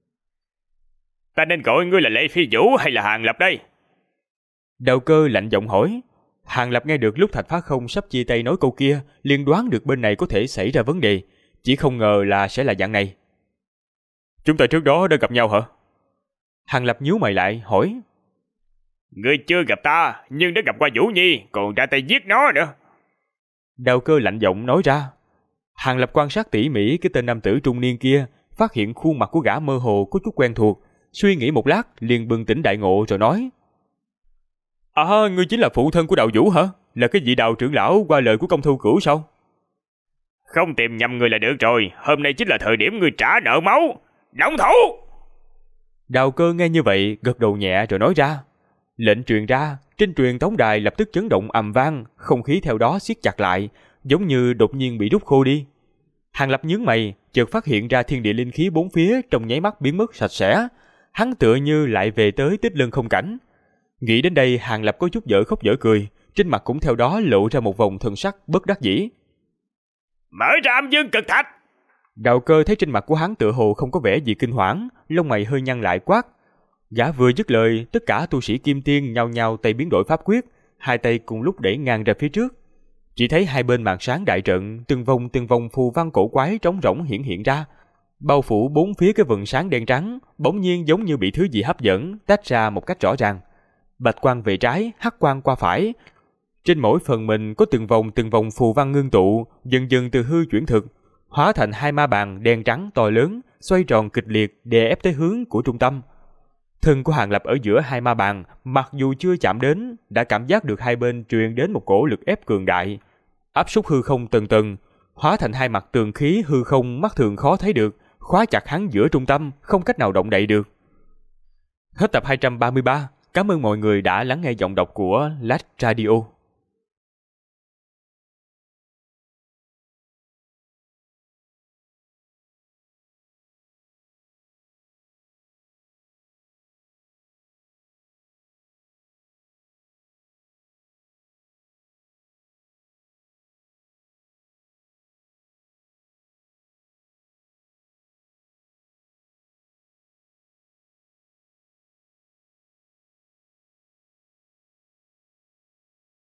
"Ta nên gọi ngươi là Lệ Phi Vũ hay là Hàng Lập đây?" Đào Cơ lạnh giọng hỏi. Hàng Lập nghe được lúc Thạch Phá Không sắp chia tay nói câu kia, liền đoán được bên này có thể xảy ra vấn đề, chỉ không ngờ là sẽ là dạng này. "Chúng ta trước đó đã gặp nhau hả?" Hàng Lập nhíu mày lại hỏi. "Ngươi chưa gặp ta, nhưng đã gặp qua Vũ Nhi, còn ra tay giết nó nữa." Đào Cơ lạnh giọng nói ra. Hàng Lập quan sát tỉ mỉ cái tên nam tử trung niên kia, phát hiện khuôn mặt của gã mơ hồ có chút quen thuộc, suy nghĩ một lát liền bừng tỉnh đại ngộ rồi nói: "Ngươi chính là phụ thân của Đạo Vũ hả? Là cái vị Đạo trưởng lão qua lời của Công Thâu Cửu sao?" "Không tìm nhầm người là được rồi, hôm nay chính là thời điểm ngươi trả nợ máu. Động thủ!" Đào Cơ nghe như vậy, gật đầu nhẹ rồi nói ra. Lệnh truyền ra, trên truyền tống đài lập tức chấn động ầm vang, không khí theo đó siết chặt lại, giống như đột nhiên bị rút khô đi. Hàng Lập nhướng mày, chợt phát hiện ra thiên địa linh khí bốn phía trong nháy mắt biến mất sạch sẽ. Hắn tựa như lại về tới tích lưng không cảnh. Nghĩ đến đây, Hàng Lập có chút dở khóc dở cười, trên mặt cũng theo đó lộ ra một vòng thần sắc bất đắc dĩ. Mở ra âm dương cực thạch! Đạo Cơ thấy trên mặt của hắn tựa hồ không có vẻ gì kinh hoảng, lông mày hơi nhăn lại quát. Gã vừa dứt lời, tất cả tu sĩ Kim Tiên nhao nhao tay biến đổi pháp quyết, hai tay cùng lúc đẩy ngang ra phía trước. Chỉ thấy hai bên màn sáng đại trận, từng vòng phù văn cổ quái trống rỗng hiện ra, bao phủ bốn phía cái vầng sáng đen trắng, bỗng nhiên giống như bị thứ gì hấp dẫn, tách ra một cách rõ ràng. Bạch quang về trái, hắc quang qua phải. Trên mỗi phần mình có từng vòng phù văn ngưng tụ, dần dần từ hư chuyển thực, hóa thành hai ma bàn đen trắng to lớn, xoay tròn kịch liệt đè ép tới hướng của trung tâm. Thân của Hàng Lập ở giữa hai ma bàn, mặc dù chưa chạm đến, đã cảm giác được hai bên truyền đến một cổ lực ép cường đại, áp xúc hư không tầng tầng, hóa thành hai mặt tường khí hư không mắt thường khó thấy được, khóa chặt hắn giữa trung tâm, không cách nào động đậy được. Hết tập 233. Cảm ơn mọi người đã lắng nghe giọng đọc của Lách Radio.